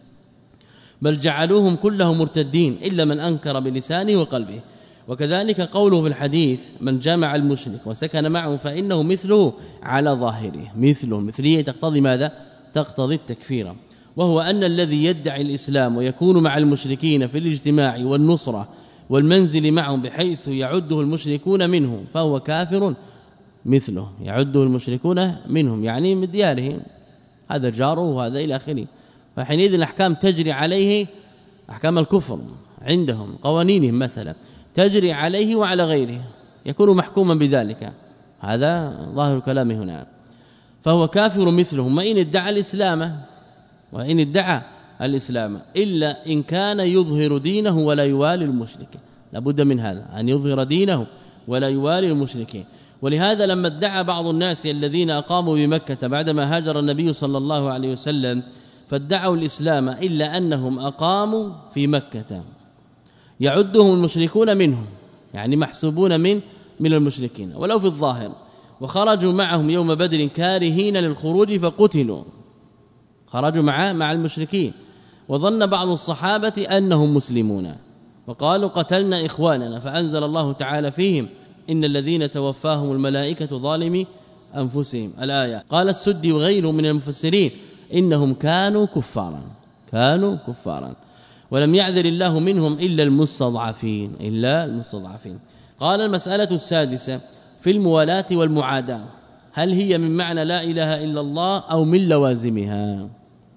بل جعلوهم كلهم مرتدين إلا من أنكر بلسانه وقلبه. وكذلك قوله في الحديث من جامع المشرك وسكن معه فإنه مثله على ظاهره، مثله مثلية تقتضي ماذا؟ تقتضي التكفير. وهو أن الذي يدعي الإسلام ويكون مع المشركين في الاجتماع والنصرة والمنزل معهم بحيث يعده المشركون منه فهو كافر مثله، يعده المشركون منهم يعني من ديارهم، هذا جاره وهذا إلى آخره. فحينئذ الأحكام تجري عليه، أحكام الكفر عندهم قوانينهم مثلا تجري عليه وعلى غيره، يكون محكوما بذلك، هذا ظاهر الكلام هنا. فهو كافر مثلهم وإن ادعى الإسلام، وإن ادعى الإسلام إلا إن كان يظهر دينه ولا يوالي المشركين، لابد من هذا أن يظهر دينه ولا يوالي المشركين. ولهذا لما ادعى بعض الناس الذين أقاموا بمكة بعدما هاجر النبي صلى الله عليه وسلم فادعوا الإسلام إلا أنهم أقاموا في مكة يعدهم المشركون منهم، يعني محسوبون من من المشركين ولو في الظاهر، وخرجوا معهم يوم بدر كارهين للخروج فقتلوا، خرجوا مع مع المشركين، وظن بعض الصحابة أنهم مسلمون وقالوا قتلنا إخواننا، فأنزل الله تعالى فيهم إن الذين توفاهم الملائكة ظالمي أنفسهم الآية. قال السدي وغيره من المفسرين إنهم كانوا كفارا، كانوا كفارا ولم يعذر الله منهم إلا المستضعفين، إلا المستضعفين. قال المسألة السادسة في الموالاة والمعاداة، هل هي من معنى لا إله إلا الله أو من لوازمها؟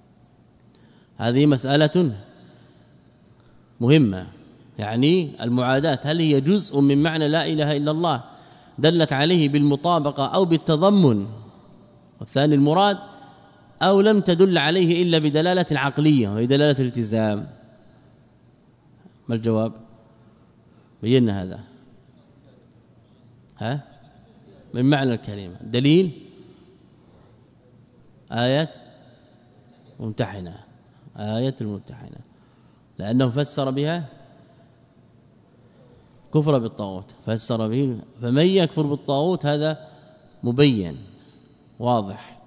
هذه مسألة مهمة، يعني المعاداة هل هي جزء من معنى لا إله إلا الله دلت عليه بالمطابقة أو بالتضمن، والثاني المراد، أو لم تدل عليه إلا بدلالة عقلية وهي دلالة الالتزام؟ ما الجواب؟ بينا هذا. ها من معنى الكلمة دليل آية ممتحنة، آية الممتحنة، لأنه فسر بها كفر بالطاغوت، فسر به فمن يكفر بالطاغوت هذا مبين واضح،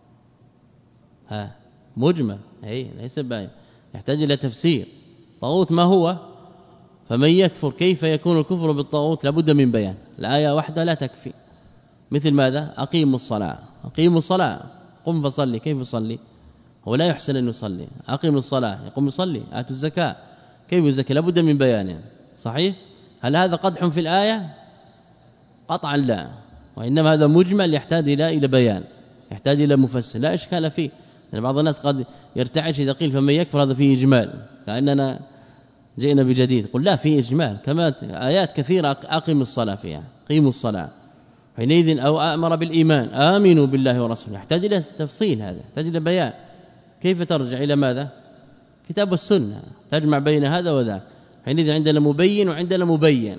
ها مجمل، اي ليس باين، يحتاج الى تفسير. طاغوت ما هو؟ فمن يكفر، كيف يكون الكفر بالطاغوت؟ لابد من بيان، الآية واحدة لا تكفي. مثل ماذا؟ أقيموا الصلاة، أقيموا الصلاة، قم فصلي، كيف يصلي؟ هو لا يحسن أن يصلي، أقيموا الصلاة، يقوم يصلي، آتوا الزكاة، كيف يزكي؟ لابد من بيان، صحيح؟ هل هذا قدح في الآية؟ قطعا لا، وإنما هذا مجمل يحتاج إلى إلى بيان، يحتاج إلى مفسر، لا إشكال فيه. يعني بعض الناس قد يرتعش إذا قيل فمن يكفر هذا فيه إجمال، كأننا جئنا بجديد. قل لا، فيه إجمال، كما آيات كثيرة أقيموا الصلاة فيها، قيموا الصلاة حينئذ، أو أمر بالإيمان، آمنوا بالله ورسوله، يحتاج إلى تفصيل، هذا يحتاج إلى بيان. كيف ترجع إلى ماذا؟ كتاب والسنة، تجمع بين هذا وذاك. حينئذ عندنا مبين وعندنا مبين،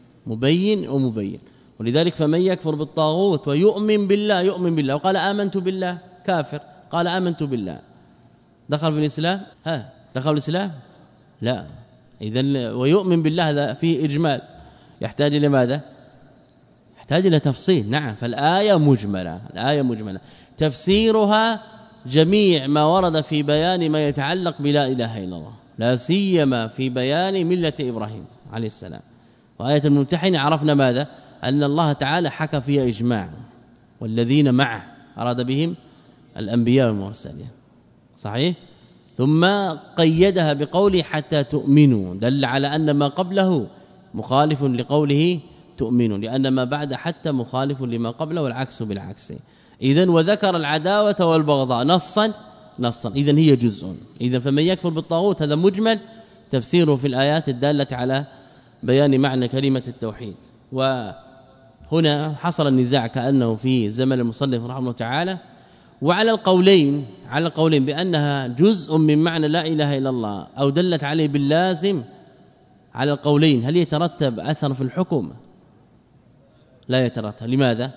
مبين ومبين. ولذلك فمن يكفر بالطاغوت ويؤمن بالله، يؤمن بالله، وقال آمنت بالله كافر، قال آمنت بالله، دخل في الإسلام؟ ها دخل الإسلام؟ لا. إذن ويؤمن بالله هذا فيه إجمال، يحتاج إلى ماذا؟ يحتاج إلى تفصيل. نعم، فالآية مجملة، الآية مجملة، تفسيرها جميع ما ورد في بيان ما يتعلق بلا إله إلا الله، لا سيما في بيان ملة إبراهيم عليه السلام. وآية الممتحنة عرفنا ماذا؟ أن الله تعالى حكى فيها إجماع، والذين معه أراد بهم الأنبياء والمرسلين، صحيح؟ ثم قيدها بقوله حتى تؤمنوا، دل على أن ما قبله مخالف لقوله تؤمنوا، لأن ما بعد حتى مخالف لما قبله، والعكس بالعكس. إذن وذكر العداوة والبغضاء نصا نصا، إذن هي جزء. إذن فمن يكفر بالطاغوت هذا مجمل تفسيره في الآيات الدالة على بيان معنى كلمة التوحيد. وهنا حصل النزاع كأنه في زمن المصنف رحمه الله تعالى، وعلى القولين على القولين بأنها جزء من معنى لا إله إلا الله أو دلت عليه باللازم، على القولين هل يترتب أثر في الحكم؟ لا يترتب. لماذا؟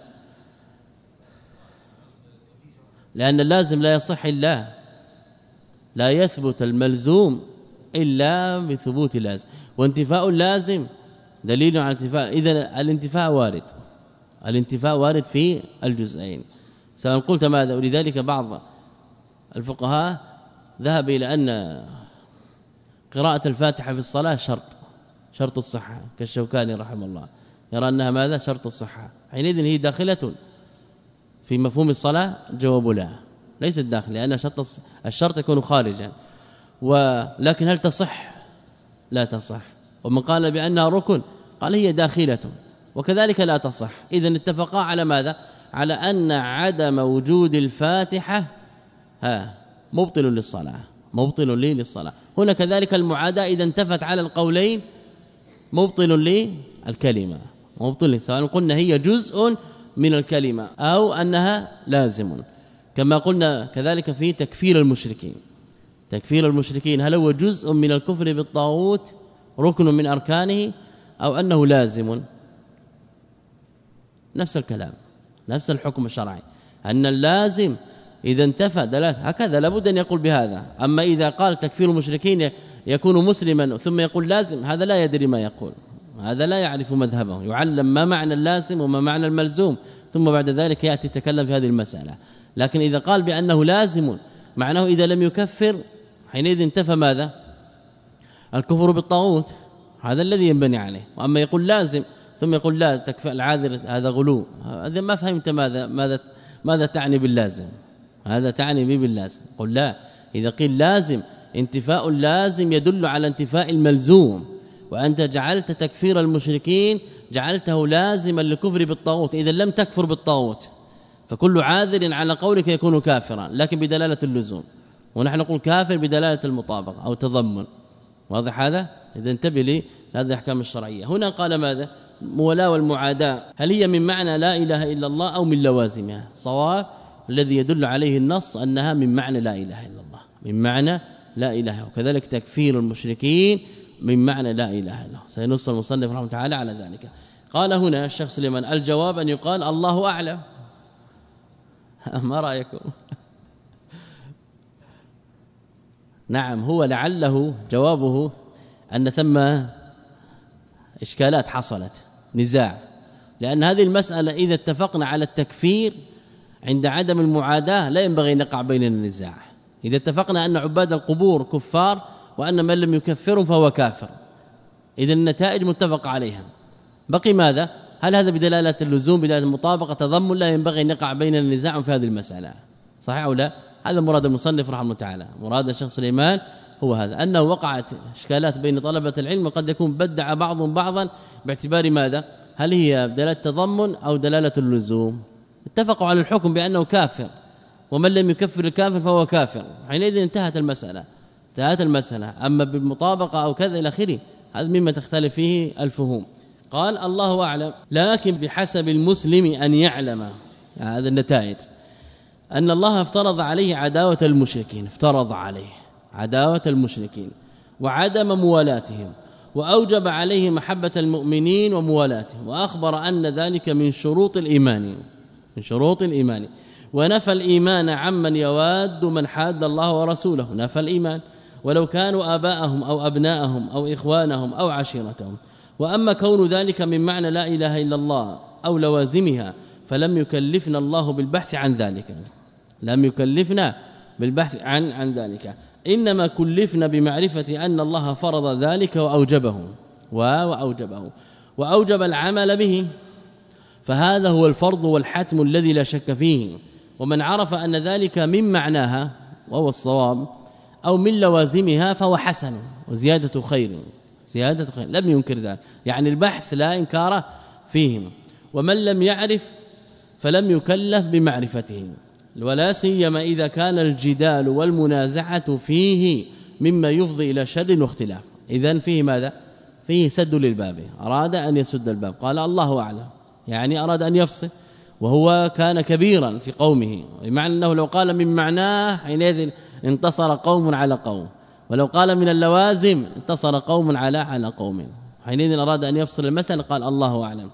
لأن اللازم لا يصح إلا لا يثبت الملزوم إلا بثبوت اللازم، وانتفاء اللازم دليل على انتفاء. إذن الانتفاء وارد، الانتفاء وارد في الجزئين سواء قلت ماذا. ولذلك بعض الفقهاء ذهب إلى أن قراءة الفاتحة في الصلاة شرط شرط الصحة، كالشوكاني رحمه الله يرى أنها ماذا؟ شرط الصحة. حينئذ هي داخلة في مفهوم الصلاة؟ جواب لا، ليست داخل، لأن شرط الشرط يكون خارجا. ولكن هل تصح؟ لا تصح. ومن قال بأنها ركن قال هي داخلة، وكذلك لا تصح. إذن اتفقا على ماذا؟ على أن عدم وجود الفاتحة ها مبطل للصلاة، مبطل لي للصلاة. هنا كذلك المعاداة إذا انتفت على القولين مبطل للكلمة، مبطل سواء قلنا هي جزء من الكلمة أو أنها لازم، كما قلنا كذلك في تكفير المشركين. تكفير المشركين هل هو جزء من الكفر بالطاغوت، ركن من أركانه، أو أنه لازم؟ نفس الكلام، نفس الحكم الشرعي، أن اللازم إذا انتفى دلالة هكذا لابد أن يقول بهذا. أما إذا قال تكفير المشركين يكون مسلما ثم يقول لازم، هذا لا يدري ما يقول، هذا لا يعرف مذهبه، يعلم ما معنى اللازم وما معنى الملزوم، ثم بعد ذلك يأتي يتكلم في هذه المسألة. لكن إذا قال بأنه لازم معناه إذا لم يكفر حينئذ انتفى ماذا؟ الكفر بالطاغوت، هذا الذي ينبني عليه. وأما يقول لازم ثم يقول لا تكفى العاذر، هذا غلو، هذا ما فهمت ماذا ماذا ماذا تعني باللازم، هذا تعني به باللازم. قل لا، إذا قيل لازم انتفاء اللازم يدل على انتفاء الملزوم، وأنت جعلت تكفير المشركين جعلته لازما للكفر بالطاغوت، إذا لم تكفر بالطاغوت فكل عاذر على قولك يكون كافرا لكن بدلالة اللزوم، ونحن نقول كافر بدلالة المطابقة أو تضمن. واضح هذا؟ إذا انتبه لي هذه الأحكام الشرعية. هنا قال ماذا؟ المولاة والمعاداة هل هي من معنى لا إله إلا الله أو من لوازمها؟ صواب الذي يدل عليه النص أنها من معنى لا إله إلا الله، من معنى لا إله، وكذلك تكفير المشركين من معنى لا إله إلا الله. سينص المصنف رحمه الله تعالى على ذلك. قال هنا الشيخ سليمان الجواب أن يقال الله أعلم. ما رأيكم؟ نعم، هو لعله جوابه أن ثم إشكالات حصلت، نزاع، لأن هذه المسألة إذا اتفقنا على التكفير عند عدم المعاداة لا ينبغي نقع بين النزاع. إذا اتفقنا أن عباد القبور كفار وأن من لم يكفرهم فهو كافر، إذا النتائج متفق عليها. بقي ماذا؟ هل هذا بدلالة اللزوم بدلالة المطابقة تضمن؟ لا ينبغي نقع بين النزاع في هذه المسألة، صحيح أو لا؟ هذا مراد المصنف رحمه الله تعالى، مراد الشيخ سليمان هو هذا، أنه وقعت إشكالات بين طلبة العلم وقد يكون بدع بعضهم بعضا باعتبار ماذا؟ هل هي دلالة تضمن أو دلالة اللزوم؟ اتفقوا على الحكم بأنه كافر، ومن لم يكفر الكافر فهو كافر، حينئذ انتهت المسألة، انتهت المسألة. أما بالمطابقة أو كذا إلى آخره هذا مما تختلف فيه الفهوم. قال الله أعلم، لكن بحسب المسلم أن يعلم هذا النتائج أن الله افترض عليه عداوة المشركين، افترض عليه عداوة المشركين وعدم موالاتهم، وأوجب عليه محبة المؤمنين وموالاتهم، وأخبر أن ذلك من شروط الإيمان، من شروط الإيمان، ونفى الإيمان عمن يواد من حاد الله ورسوله، نفى الإيمان ولو كانوا آباءهم أو أبناءهم أو إخوانهم أو عشيرتهم. وأما كون ذلك من معنى لا إله إلا الله أو لوازمها فلم يكلفنا الله بالبحث عن ذلك، لم يكلفنا بالبحث عن عن ذلك، إنما كلفنا بمعرفة أن الله فرض ذلك وأوجبه وأوجبه وأوجب العمل به، فهذا هو الفرض والحتم الذي لا شك فيه. ومن عرف أن ذلك من معناها وهو الصواب أو من لوازمها فهو حسن وزيادة خير، زيادة خير لم ينكر ذلك، يعني البحث لا إنكار فيهم. ومن لم يعرف فلم يكلف بمعرفته، ولا سيما إذا كان الجدال والمنازعة فيه مما يفضي إلى شر واختلاف. إذن فيه ماذا؟ فيه سد للباب، أراد أن يسد الباب، قال الله أعلم، يعني أراد أن يفصل. وهو كان كبيرا في قومه، بمعنى أنه لو قال من معناه حينئذ انتصر قوم على قوم، ولو قال من اللوازم انتصر قوم على على قوم. حينئذ أراد أن يفصل المسألة قال الله أعلم.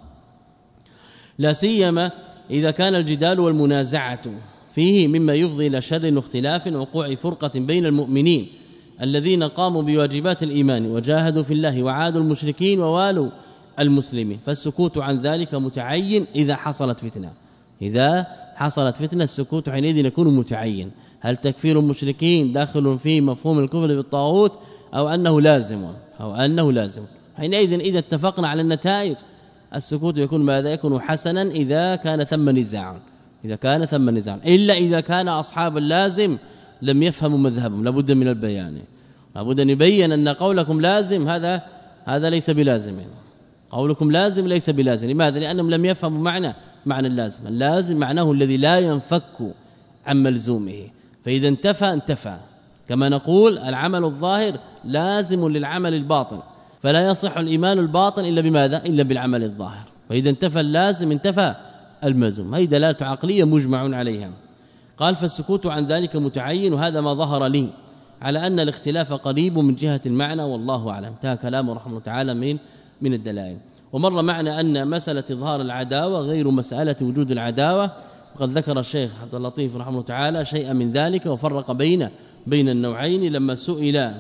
لا سيما إذا كان الجدال والمنازعة فيه مما يفضي إلى شر واختلاف وقوع فرقة بين المؤمنين الذين قاموا بواجبات الإيمان وجاهدوا في الله وعادوا المشركين ووالوا المسلمين، فالسكوت عن ذلك متعين إذا حصلت فتنة. إذا حصلت فتنة السكوت حينئذ يكون متعين. هل تكفير المشركين داخل في مفهوم الكفر بالطاغوت أو أنه لازم أو أنه لازم؟ حينئذ إذا اتفقنا على النتائج السكوت يكون ماذا؟ يكون حسنا إذا كان ثم نزاع، إذا كان ثم نزاع، إلا إذا كان أصحاب اللازم لم يفهموا مذهبهم، لابد من البيان، لابد أن يبين أن قولكم لازم هذا هذا ليس بلازم، قولكم لازم ليس بلازم. لماذا؟ لأنهم لم يفهموا معنى معنى اللازم. اللازم معناه الذي لا ينفك عن ملزومه، فإذا انتفى انتفى. كما نقول العمل الظاهر لازم للعمل الباطن، فلا يصح الإيمان الباطن إلا بماذا؟ إلا بالعمل الظاهر. فإذا انتفى اللازم انتفى الملزوم. هذه دلالة عقلية مجمع عليها. قال فالسكوت عن ذلك متعين، وهذا ما ظهر لي على أن الاختلاف قريب من جهة المعنى والله أعلم. انتهى كلامه رحمه الله تعالى من من الدلائل. ومر معنا أن مسألة إظهار العداوة غير مسألة وجود العداوة، وقد ذكر الشيخ عبد اللطيف رحمه الله تعالى شيئا من ذلك وفرق بين بين النوعين لما سئل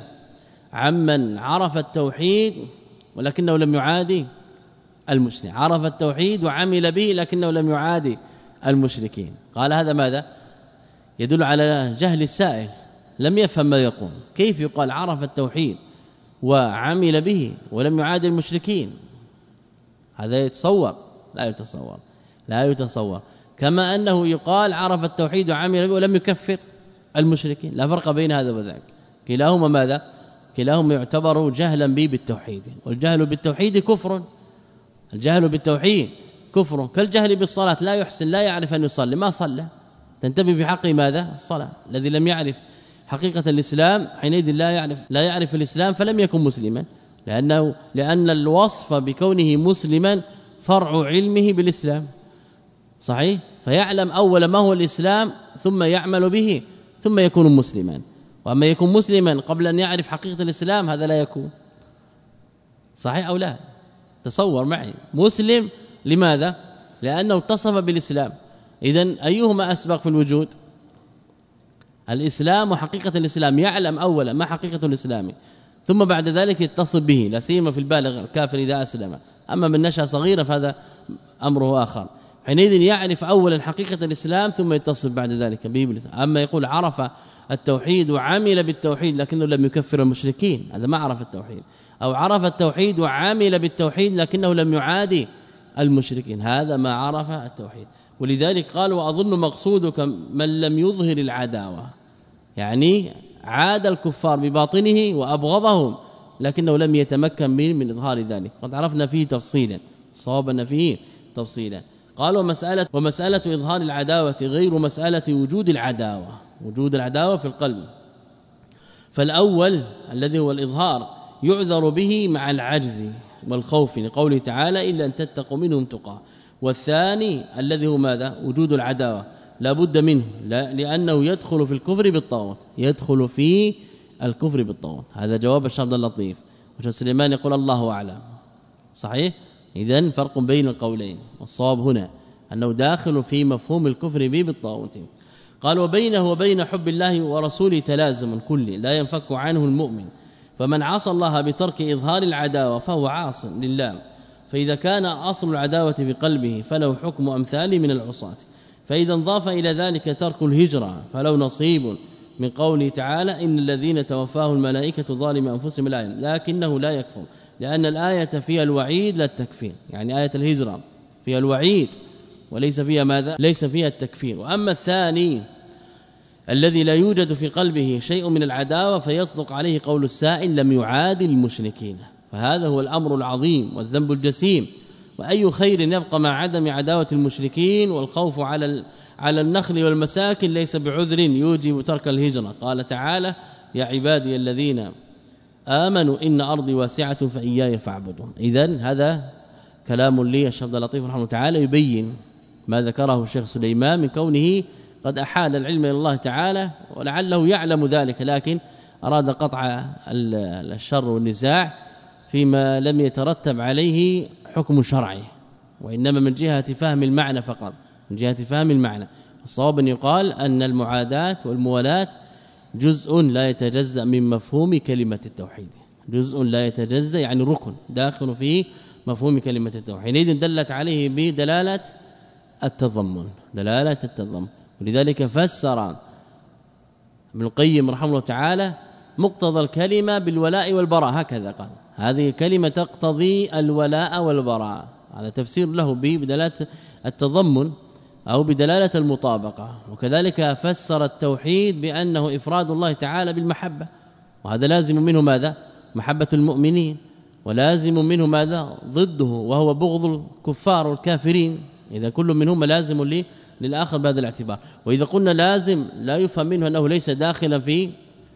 عمن عرف التوحيد ولكنه لم يعادي المشرك، عرف التوحيد وعمل به لكنه لم يعادي المشركين. قال هذا ماذا؟ يدل على جهل السائل، لم يفهم ما يقول. كيف يقال عرف التوحيد وعمل به ولم يعادي المشركين؟ هذا يتصور؟ لا يتصور، لا يتصور. كما أنه يقال عرف التوحيد وعمل به ولم يكفر المشركين، لا فرق بين هذا وذاك، كلاهما ماذا؟ كلاهما يعتبر جهلا به بالتوحيد، والجهل بالتوحيد كفر. الجهل بالتوحيد كفر، كالجهل بالصلاة، لا يحسن لا يعرف أن يصلي ما صلى، تنتبه في حقه ماذا؟ الصلاة. الذي لم يعرف حقيقة الإسلام حينئذ لا يعرف لا يعرف الإسلام فلم يكن مسلما، لأنه لأن الوصف بكونه مسلما فرع علمه بالإسلام، صحيح؟ فيعلم أول ما هو الإسلام ثم يعمل به ثم يكون مسلما. وأما يكون مسلما قبل أن يعرف حقيقة الإسلام هذا لا يكون، صحيح أو لا؟ تصور معي، مسلم لماذا؟ لأنه اتصف بالإسلام. إذن أيهما أسبق في الوجود؟ الإسلام وحقيقة الإسلام. يعلم أولا ما حقيقة الإسلام ثم بعد ذلك يتصف به، لا سيما في البالغ الكافر إذا أسلم. أما من نشأ صغيرا فهذا أمره آخر، حينئذ يعرف أولا حقيقة الإسلام ثم يتصف بعد ذلك به. أما يقول عرف التوحيد وعمل بالتوحيد لكنه لم يكفر المشركين، هذا ما عرف التوحيد. أو عرف التوحيد وعمل بالتوحيد لكنه لم يعادي المشركين، هذا ما عرف التوحيد. ولذلك قال وأظن مقصودك من لم يظهر العداوة، يعني عاد الكفار بباطنه وأبغضهم لكنه لم يتمكن من, من إظهار ذلك. قد عرفنا فيه تفصيلا، صوابنا فيه تفصيلا. قال ومسألة, ومسألة إظهار العداوة غير مسألة وجود العداوة، وجود العداوة في القلب. فالأول الذي هو الإظهار يعذر به مع العجز والخوف لقوله تعالى إلا أن تتقوا منهم تقى. والثاني الذي هو ماذا؟ وجود العداوة لا بد منه، لا لأنه يدخل في الكفر بالطاغوت، يدخل في الكفر بالطاغوت. هذا جواب الشيخ عبد اللطيف. وشيخ سليمان يقول الله أعلم، صحيح؟ إذن فرق بين القولين، والصواب هنا أنه داخل في مفهوم الكفر به بالطاغوت. قال وبينه وبين حب الله ورسوله تلازم كلي لا ينفك عنه المؤمن، فمن عصى الله بترك إظهار العداوة فهو عاص لله، فإذا كان أصل العداوة في قلبه فله حكم أمثال من العصاة. فإذا انضاف إلى ذلك ترك الهجرة فله نصيب من قوله تعالى إن الذين توفاهم الملائكة ظالم أنفسهم الآية، لكنه لا يكفر لأن الآية فيها الوعيد لا التكفير، يعني آية الهجرة فيها الوعيد وليس فيها ماذا؟ ليس فيها التكفير. وأما الثاني الذي لا يوجد في قلبه شيء من العداوة فيصدق عليه قول السائل لم يعادي المشركين، فهذا هو الأمر العظيم والذنب الجسيم. وأي خير يبقى مع عدم عداوة المشركين والخوف على على النخل والمساكن ليس بعذر يوجب ترك الهجرة. قال تعالى يا عبادي الذين آمنوا إن أرضي واسعة فإياي فاعبدون. إذن هذا كلام لي الشيخ عبد اللطيف رحمه الله تعالى يبين ما ذكره الشيخ سليمان من كونه قد أحال العلم إلى الله تعالى ولعله يعلم ذلك، لكن أراد قطع الشر والنزاع فيما لم يترتب عليه حكم شرعي، وإنما من جهة فهم المعنى فقط، من جهة فهم المعنى. الصواب أن يقال أن المعاداة والموالاة جزء لا يتجزأ من مفهوم كلمة التوحيد، جزء لا يتجزأ يعني ركن داخل في مفهوم كلمة التوحيد، إذن دلت عليه بدلالة التضمن، دلالة التضمن. ولذلك فسر ابن القيم رحمه الله تعالى مقتضى الكلمة بالولاء والبراء، هكذا قال هذه كلمة تقتضي الولاء والبراء، هذا تفسير له بدلالة التضمن أو بدلالة المطابقة. وكذلك فسر التوحيد بأنه إفراد الله تعالى بالمحبة، وهذا لازم منه ماذا؟ محبة المؤمنين، ولازم منه ماذا؟ ضده وهو بغض الكفار والكافرين، إذا كل منهما لازم لي للآخر بهذا الاعتبار. وإذا قلنا لازم لا يفهم منه أنه ليس داخلا في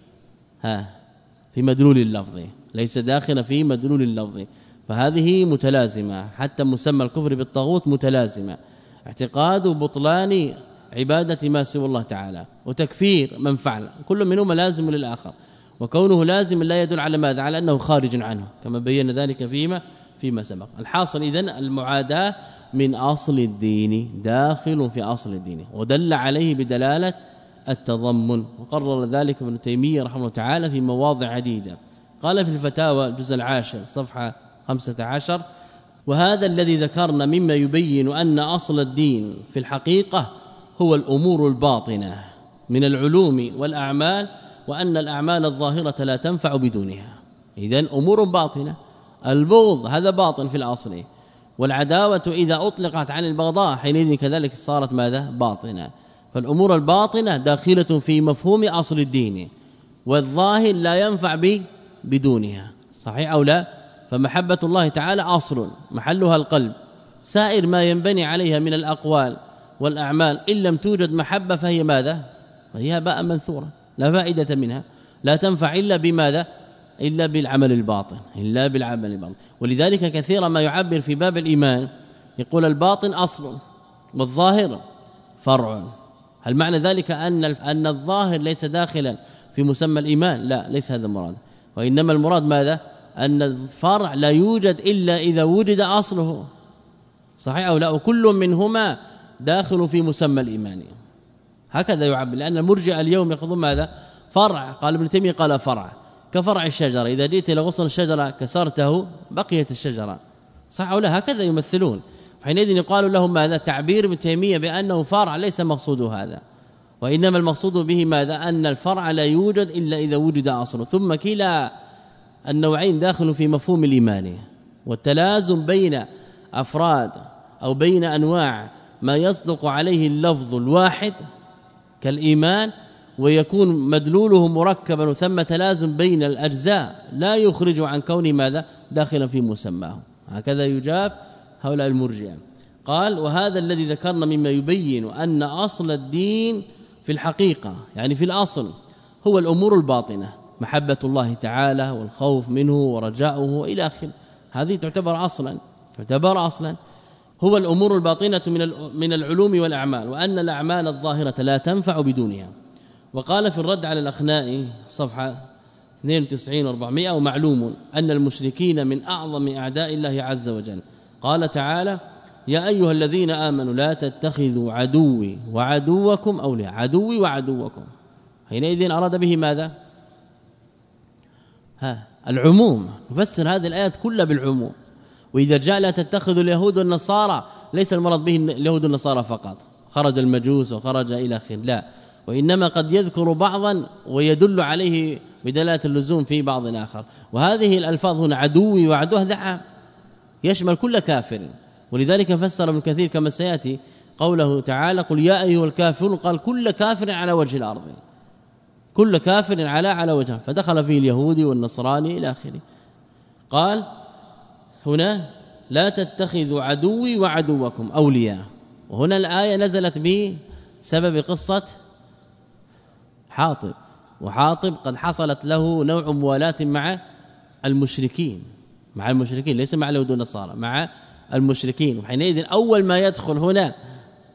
ها في مدلول اللفظ، ليس داخلا في مدلول اللفظ، فهذه متلازمة، حتى مسمى الكفر بالطاغوت متلازمة، اعتقاد بطلان عبادة ما سوى الله تعالى وتكفير من فعل، كل منهما لازم للآخر، وكونه لازم لا يدل على ماذا؟ على أنه خارج عنه كما بينا ذلك فيما فيما سبق. الحاصل إذن المعاداة من أصل الدين، داخل في أصل الدين، ودل عليه بدلالة التضمن، وقرر ذلك ابن تيمية رحمه الله تعالى في مواضع عديدة. قال في الفتاوى الجزء العاشر صفحة خمسة عشر: وهذا الذي ذكرنا مما يبين أن أصل الدين في الحقيقة هو الأمور الباطنة من العلوم والأعمال، وأن الأعمال الظاهرة لا تنفع بدونها. إذن أمور باطنة، البغض هذا باطن في الأصل، والعداوة إذا أطلقت عن البغضاء حينئذ كذلك صارت ماذا؟ باطنة. فالأمور الباطنة داخلة في مفهوم أصل الدين، والظاهر لا ينفع به بدونها، صحيح أو لا؟ فمحبة الله تعالى أصل محلها القلب، سائر ما ينبني عليها من الأقوال والأعمال إن لم توجد محبة فهي ماذا؟ فهي هباء منثورة لا فائدة منها، لا تنفع إلا بماذا؟ إلا بالعمل الباطن، إلا بالعمل الباطن. ولذلك كثيرا ما يعبر في باب الإيمان يقول الباطن أصل والظاهر فرع. هل معنى ذلك أن أن الظاهر ليس داخلا في مسمى الإيمان؟ لا، ليس هذا المراد، وإنما المراد ماذا؟ أن الفرع لا يوجد إلا إذا وجد أصله، صحيح أو لا؟ وكل منهما داخل في مسمى الإيمان، هكذا يعبر. لأن المرجئة اليوم يأخذون ماذا؟ فرع، قال ابن تيمية قال فرع كفرع الشجرة، إذا جئت إلى غصن الشجرة كسرته بقيت الشجرة، صح أو لا؟ هكذا يمثلون. حينئذ يقال لهم ماذا؟ تعبير ابن تيمية بأنه فرع ليس مقصود هذا، وإنما المقصود به ماذا؟ أن الفرع لا يوجد إلا إذا وجد أصله. ثم كلا النوعين داخل في مفهوم الإيمان، والتلازم بين أفراد أو بين أنواع ما يصدق عليه اللفظ الواحد كالإيمان ويكون مدلوله مركبا، وثم تلازم بين الأجزاء لا يخرج عن كون ماذا؟ داخلا في مسماه. هكذا يجاب هؤلاء المرجئة. قال: وهذا الذي ذكرنا مما يبين أن أصل الدين في الحقيقة يعني في الأصل هو الأمور الباطنة، محبة الله تعالى والخوف منه ورجاؤه إلى آخره، هذه تعتبر أصلا تعتبر أصلا هو الأمور الباطنة من من العلوم والأعمال، وأن الأعمال الظاهرة لا تنفع بدونها. وقال في الرد على الأخنائي صفحة اثنين وتسعين وأربعمائة: ومعلوم أن المشركين من أعظم أعداء الله عز وجل، قال تعالى: يا أيها الذين آمنوا لا تتخذوا عدوي وعدوكم أولياء، عدوي وعدوكم. حينئذ أراد به ماذا؟ ها العموم، نفسر هذه الآيات كلها بالعموم. وإذا جاء لا تتخذوا اليهود والنصارى ليس المراد به اليهود والنصارى فقط، خرج المجوس وخرج إلى آخره، لا، وإنما قد يذكر بعضا ويدل عليه بدلالة اللزوم في بعض آخر. وهذه الألفاظ هنا عدوي وعدو هذا عام يشمل كل كافر، ولذلك فسر ابن كثير كما سيأتي قوله تعالى: قل يا أيها الكافرون، قال كل كافر على وجه الأرض، كل كافر على على وجهه، فدخل فيه اليهودي والنصراني إلى آخره. قال هنا: لا تتخذوا عدوي وعدوكم أولياء. وهنا الآية نزلت بسبب قصة حاطب، وحاطب قد حصلت له نوع موالاة مع المشركين، مع المشركين ليس مع اليهود والنصارى، مع المشركين. وحينئذ أول ما يدخل هنا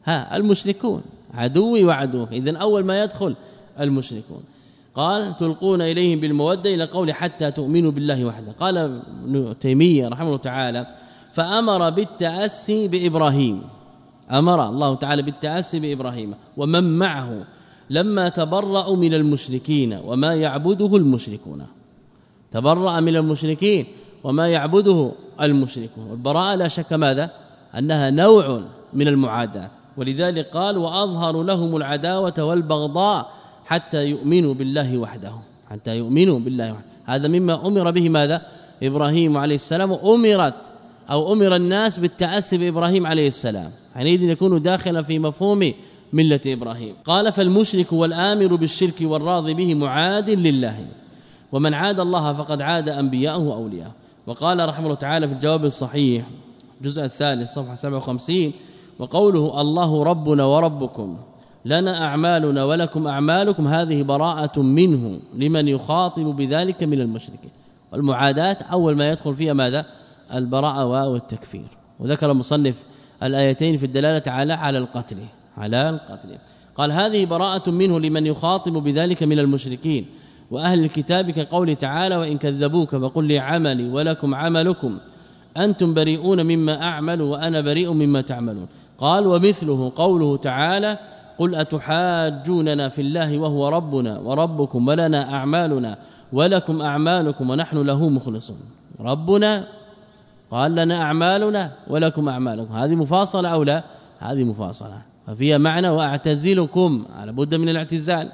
ها المشركون عدوي وعدوك. إذن أول ما يدخل المشركون. قال تلقون إليهم بالمودة إلى قول حتى تؤمنوا بالله وحده. قال ابن تيمية رحمه الله تعالى فأمر بالتأسي بإبراهيم، أمر الله تعالى بالتأسي بإبراهيم ومن معه لما تبرأوا من المشركين وما يعبده المشركون. تبرأ من المشركين وما يعبده المشركون. والبراءة لا شك ماذا أنها نوع من المعاداة، ولذلك قال وأظهر لهم العداوة والبغضاء حتى يؤمنوا بالله وحده، حتى يؤمنوا بالله وحده. هذا مما أمر به ماذا إبراهيم عليه السلام، أمرت أو أمر الناس بالتأسي بإبراهيم عليه السلام، حينئذ يكون داخلا في مفهوم ملة إبراهيم. قال فالمشرك والآمر بالشرك والراضي به معاد لله، ومن عاد الله فقد عاد أنبياءه وأولياءه. وقال رحمه الله تعالى في الجواب الصحيح الجزء الثالث صفحة سبعة وخمسين وقوله الله ربنا وربكم لنا أعمالنا ولكم أعمالكم هذه براءة منه لمن يخاطب بذلك من المشركين. والمعادات أول ما يدخل فيها ماذا البراءة والتكفير. وذكر المصنف الآيتين في الدلالة على على القتل على القتل. قال هذه براءة منه لمن يخاطب بذلك من المشركين وأهل الكتاب كقول تعالى وإن كذبوك فقل لي عملي ولكم عملكم أنتم بريئون مما أعمل وأنا بريء مما تعملون. قال ومثله قوله تعالى قل أتحاجوننا في الله وهو ربنا وربكم ولنا أعمالنا ولكم أعمالكم ونحن له مخلصون. ربنا قال لنا أعمالنا ولكم أعمالكم، هذه مفاصلة أو لا؟ هذه مفاصلة ففيها معنى وأعتزلكم، على بد من الاعتزال.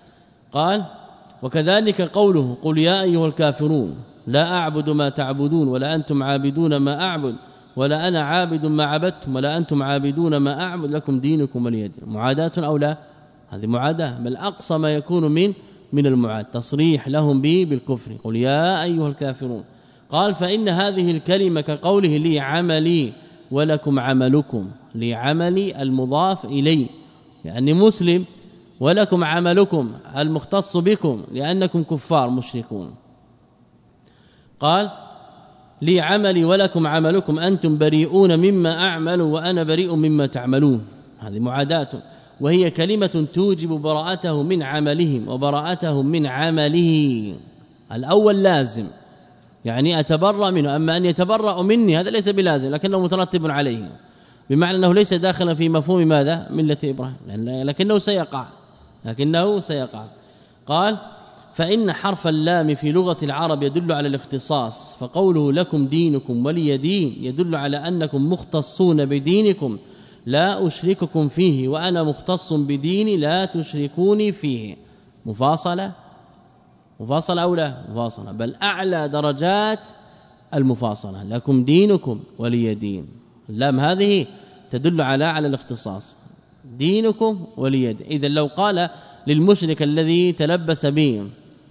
قال وكذلك قوله قل يا أيها الكافرون لا أعبد ما تعبدون ولا أنتم عابدون ما أعبد ولا أنا عابد ما عبدتم ولا أنتم عابدون ما أعبد لكم دينكم ولي دين. معاداة أو لا؟ هذه معاداة، بل أقصى ما يكون من من المعاد تصريح لهم به بالكفر. قل يا أيها الكافرون. قال فإن هذه الكلمة كقوله لي عملي ولكم عملكم، لي عملي المضاف إلي يعني مسلم، ولكم عملكم المختص بكم لأنكم كفار مشركون. قال لي عملي ولكم عملكم أنتم بريئون مما أعمل وأنا بريء مما تعملون. هذه معاداة، وهي كلمة توجب براءته من عملهم وبراءتهم من عمله. الأول لازم يعني أتبرأ منه، أما أن يتبرأ مني هذا ليس بلازم لكنه مترتب عليه، بمعنى أنه ليس داخلا في مفهوم ماذا ملة إبراهيم، لكنه سيقع لكنه سيقع. قال فإن حرف اللام في لغة العرب يدل على الاختصاص، فقوله لكم دينكم ولي دين يدل على أنكم مختصون بدينكم لا أشرككم فيه وأنا مختص بديني لا تشركوني فيه. مفاصلة مفاصلة أو لا مفاصلة، بل أعلى درجات المفاصلة لكم دينكم ولي دين. اللام هذه تدل على على الاختصاص دينكم ولي دين. إذن لو قال للمشرك الذي تلبس به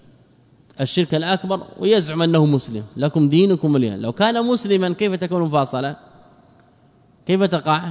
الشرك الأكبر ويزعم أنه مسلم لكم دينكم ولي دين، لو كان مسلما كيف تكون مفاصلة؟ كيف تقع؟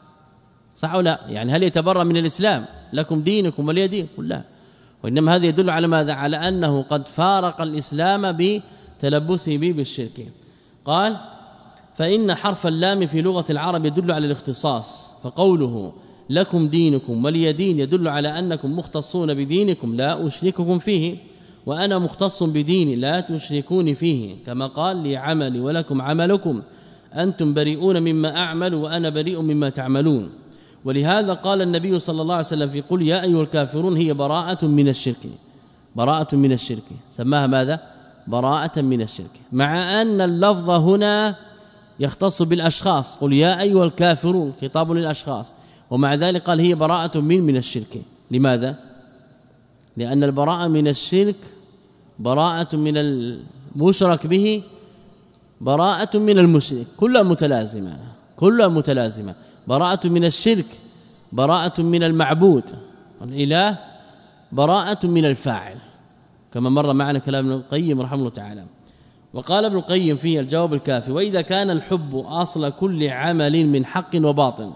صح أو لا؟ يعني هل يتبرأ من الإسلام لكم دينكم ولي دين؟ قل لا. وإنما هذا يدل على ماذا؟ على أنه قد فارق الإسلام بتلبسه به بالشرك. قال فإن حرف اللام في لغة العرب يدل على الاختصاص، فقوله لكم دينكم ولي دين يدل على أنكم مختصون بدينكم لا أشرككم فيه وأنا مختص بديني لا تشركوني فيه، كما قال لي عملي ولكم عملكم أنتم بريئون مما أعمل وأنا بريء مما تعملون. ولهذا قال النبي صلى الله عليه وسلم في قل يا أيها الكافرون هي براءة من الشرك، براءة من الشرك، سماها ماذا؟ براءة من الشرك، مع أن اللفظ هنا يختص بالأشخاص، قل يا أيها الكافرون خطاب للأشخاص، ومع ذلك قال هي براءة من من الشرك. لماذا؟ لأن البراءة من الشرك براءة من المشرك به براءة من المشرك، كلها متلازمة كلها متلازمة. براءة من الشرك براءة من المعبود والإله براءة من الفاعل، كما مر معنا كلام ابن القيم رحمه الله تعالى. وقال ابن القيم في الجواب الكافي وإذا كان الحب أصل كل عمل من حق وباطن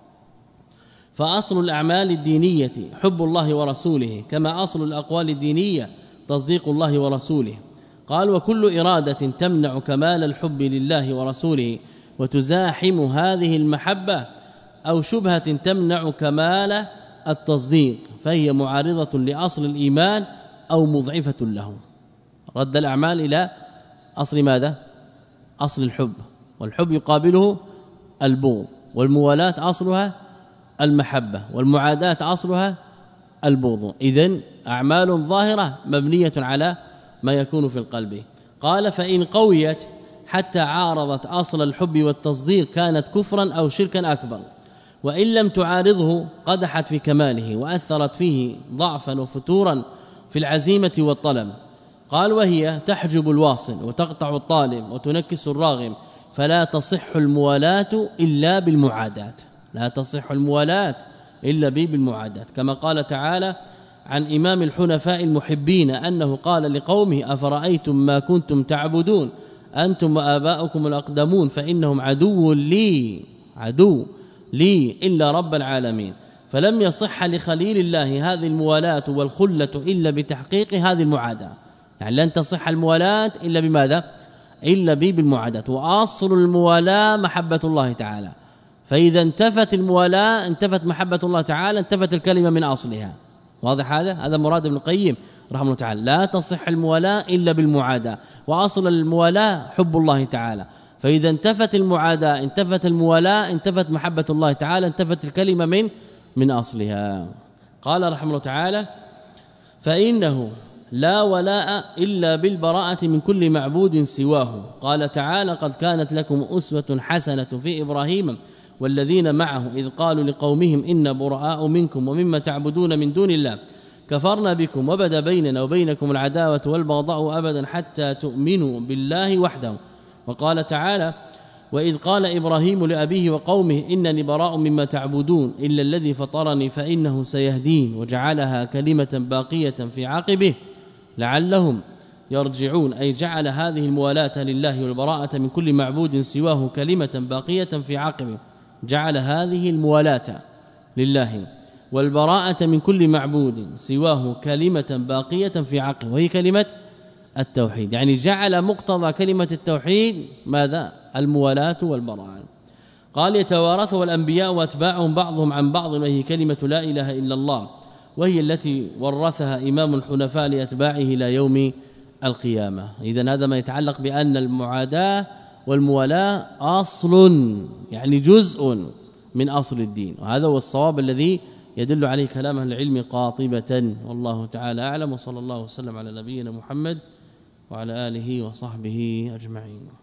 فأصل الأعمال الدينية حب الله ورسوله، كما أصل الأقوال الدينية تصديق الله ورسوله. قال وكل إرادة تمنع كمال الحب لله ورسوله وتزاحم هذه المحبة أو شبهة تمنع كمال التصديق فهي معارضة لأصل الإيمان أو مضعفة له. رد الأعمال إلى أصل ماذا؟ أصل الحب، والحب يقابله البغض، والموالاة أصلها المحبة، والمعاداة أصلها البغض. إذن أعمال ظاهرة مبنية على ما يكون في القلب. قال فإن قويت حتى عارضت أصل الحب والتصديق كانت كفرا أو شركا أكبر، وإن لم تعارضه قدحت في كماله وأثرت فيه ضعفا وفتورا في العزيمة والطلب. قال وهي تحجب الواصل وتقطع الطالب وتنكس الراغب، فلا تصح الموالاة إلا بالمعاداة، لا تصح الموالاة إلا بالمعاداة، كما قال تعالى عن إمام الحنفاء المحبين أنه قال لقومه أفرأيتم ما كنتم تعبدون أنتم وآباؤكم الأقدمون فإنهم عدو لي عدو لي إلا رب العالمين. فلم يصح لخليل الله هذه الموالاة والخلة إلا بتحقيق هذه المعاداة، يعني لن تصح الموالاة إلا بماذا؟ إلا بالمعاداة. وأصل الموالاة محبة الله تعالى، فإذا انتفت الموالاة انتفت محبة الله تعالى، انتفت الكلمة من أصلها. واضح هذا؟ هذا مراد ابن القيم رحمه الله تعالى. لا تصح الموالاة إلا بالمعاداة، وأصل الموالاة حب الله تعالى، فإذا انتفت المعاداة انتفت الموالاة انتفت محبة الله تعالى، انتفت الكلمة من من أصلها. قال رحمه الله تعالى فإنه لا ولاء إلا بالبراءة من كل معبود سواه. قال تعالى قد كانت لكم أسوة حسنة في إبراهيم والذين معه إذ قالوا لقومهم إن براء منكم ومما تعبدون من دون الله كفرنا بكم وبدا بيننا وبينكم العداوة والبغضاء أبدا حتى تؤمنوا بالله وحده. وقال تعالى وإذ قال إبراهيم لأبيه وقومه إنني براء مما تعبدون إلا الذي فطرني فإنه سيهدين، وجعلها كلمة باقية في عقبه لعلهم يرجعون، أي جعل هذه الموالاة لله والبراءة من كل معبود سواه كلمة باقية في عقبه، جعل هذه الموالاة لله والبراءة من كل معبود سواه كلمة باقية في عقبه، وهي كلمة التوحيد، يعني جعل مقتضى كلمة التوحيد ماذا؟ الموالاة والبراءة. قال يتوارثه الأنبياء واتباعهم بعضهم عن بعض، وهي كلمة لا إله إلا الله، وهي التي ورثها إمام الحنفاء لأتباعه إلى يوم القيامة. إذن هذا ما يتعلق بأن المعاداة والموالاة أصل، يعني جزء من أصل الدين، وهذا هو الصواب الذي يدل عليه كلام أهل العلم قاطبة. والله تعالى أعلم، وصلى الله وسلم على نبينا محمد وعلى آله وصحبه أجمعين.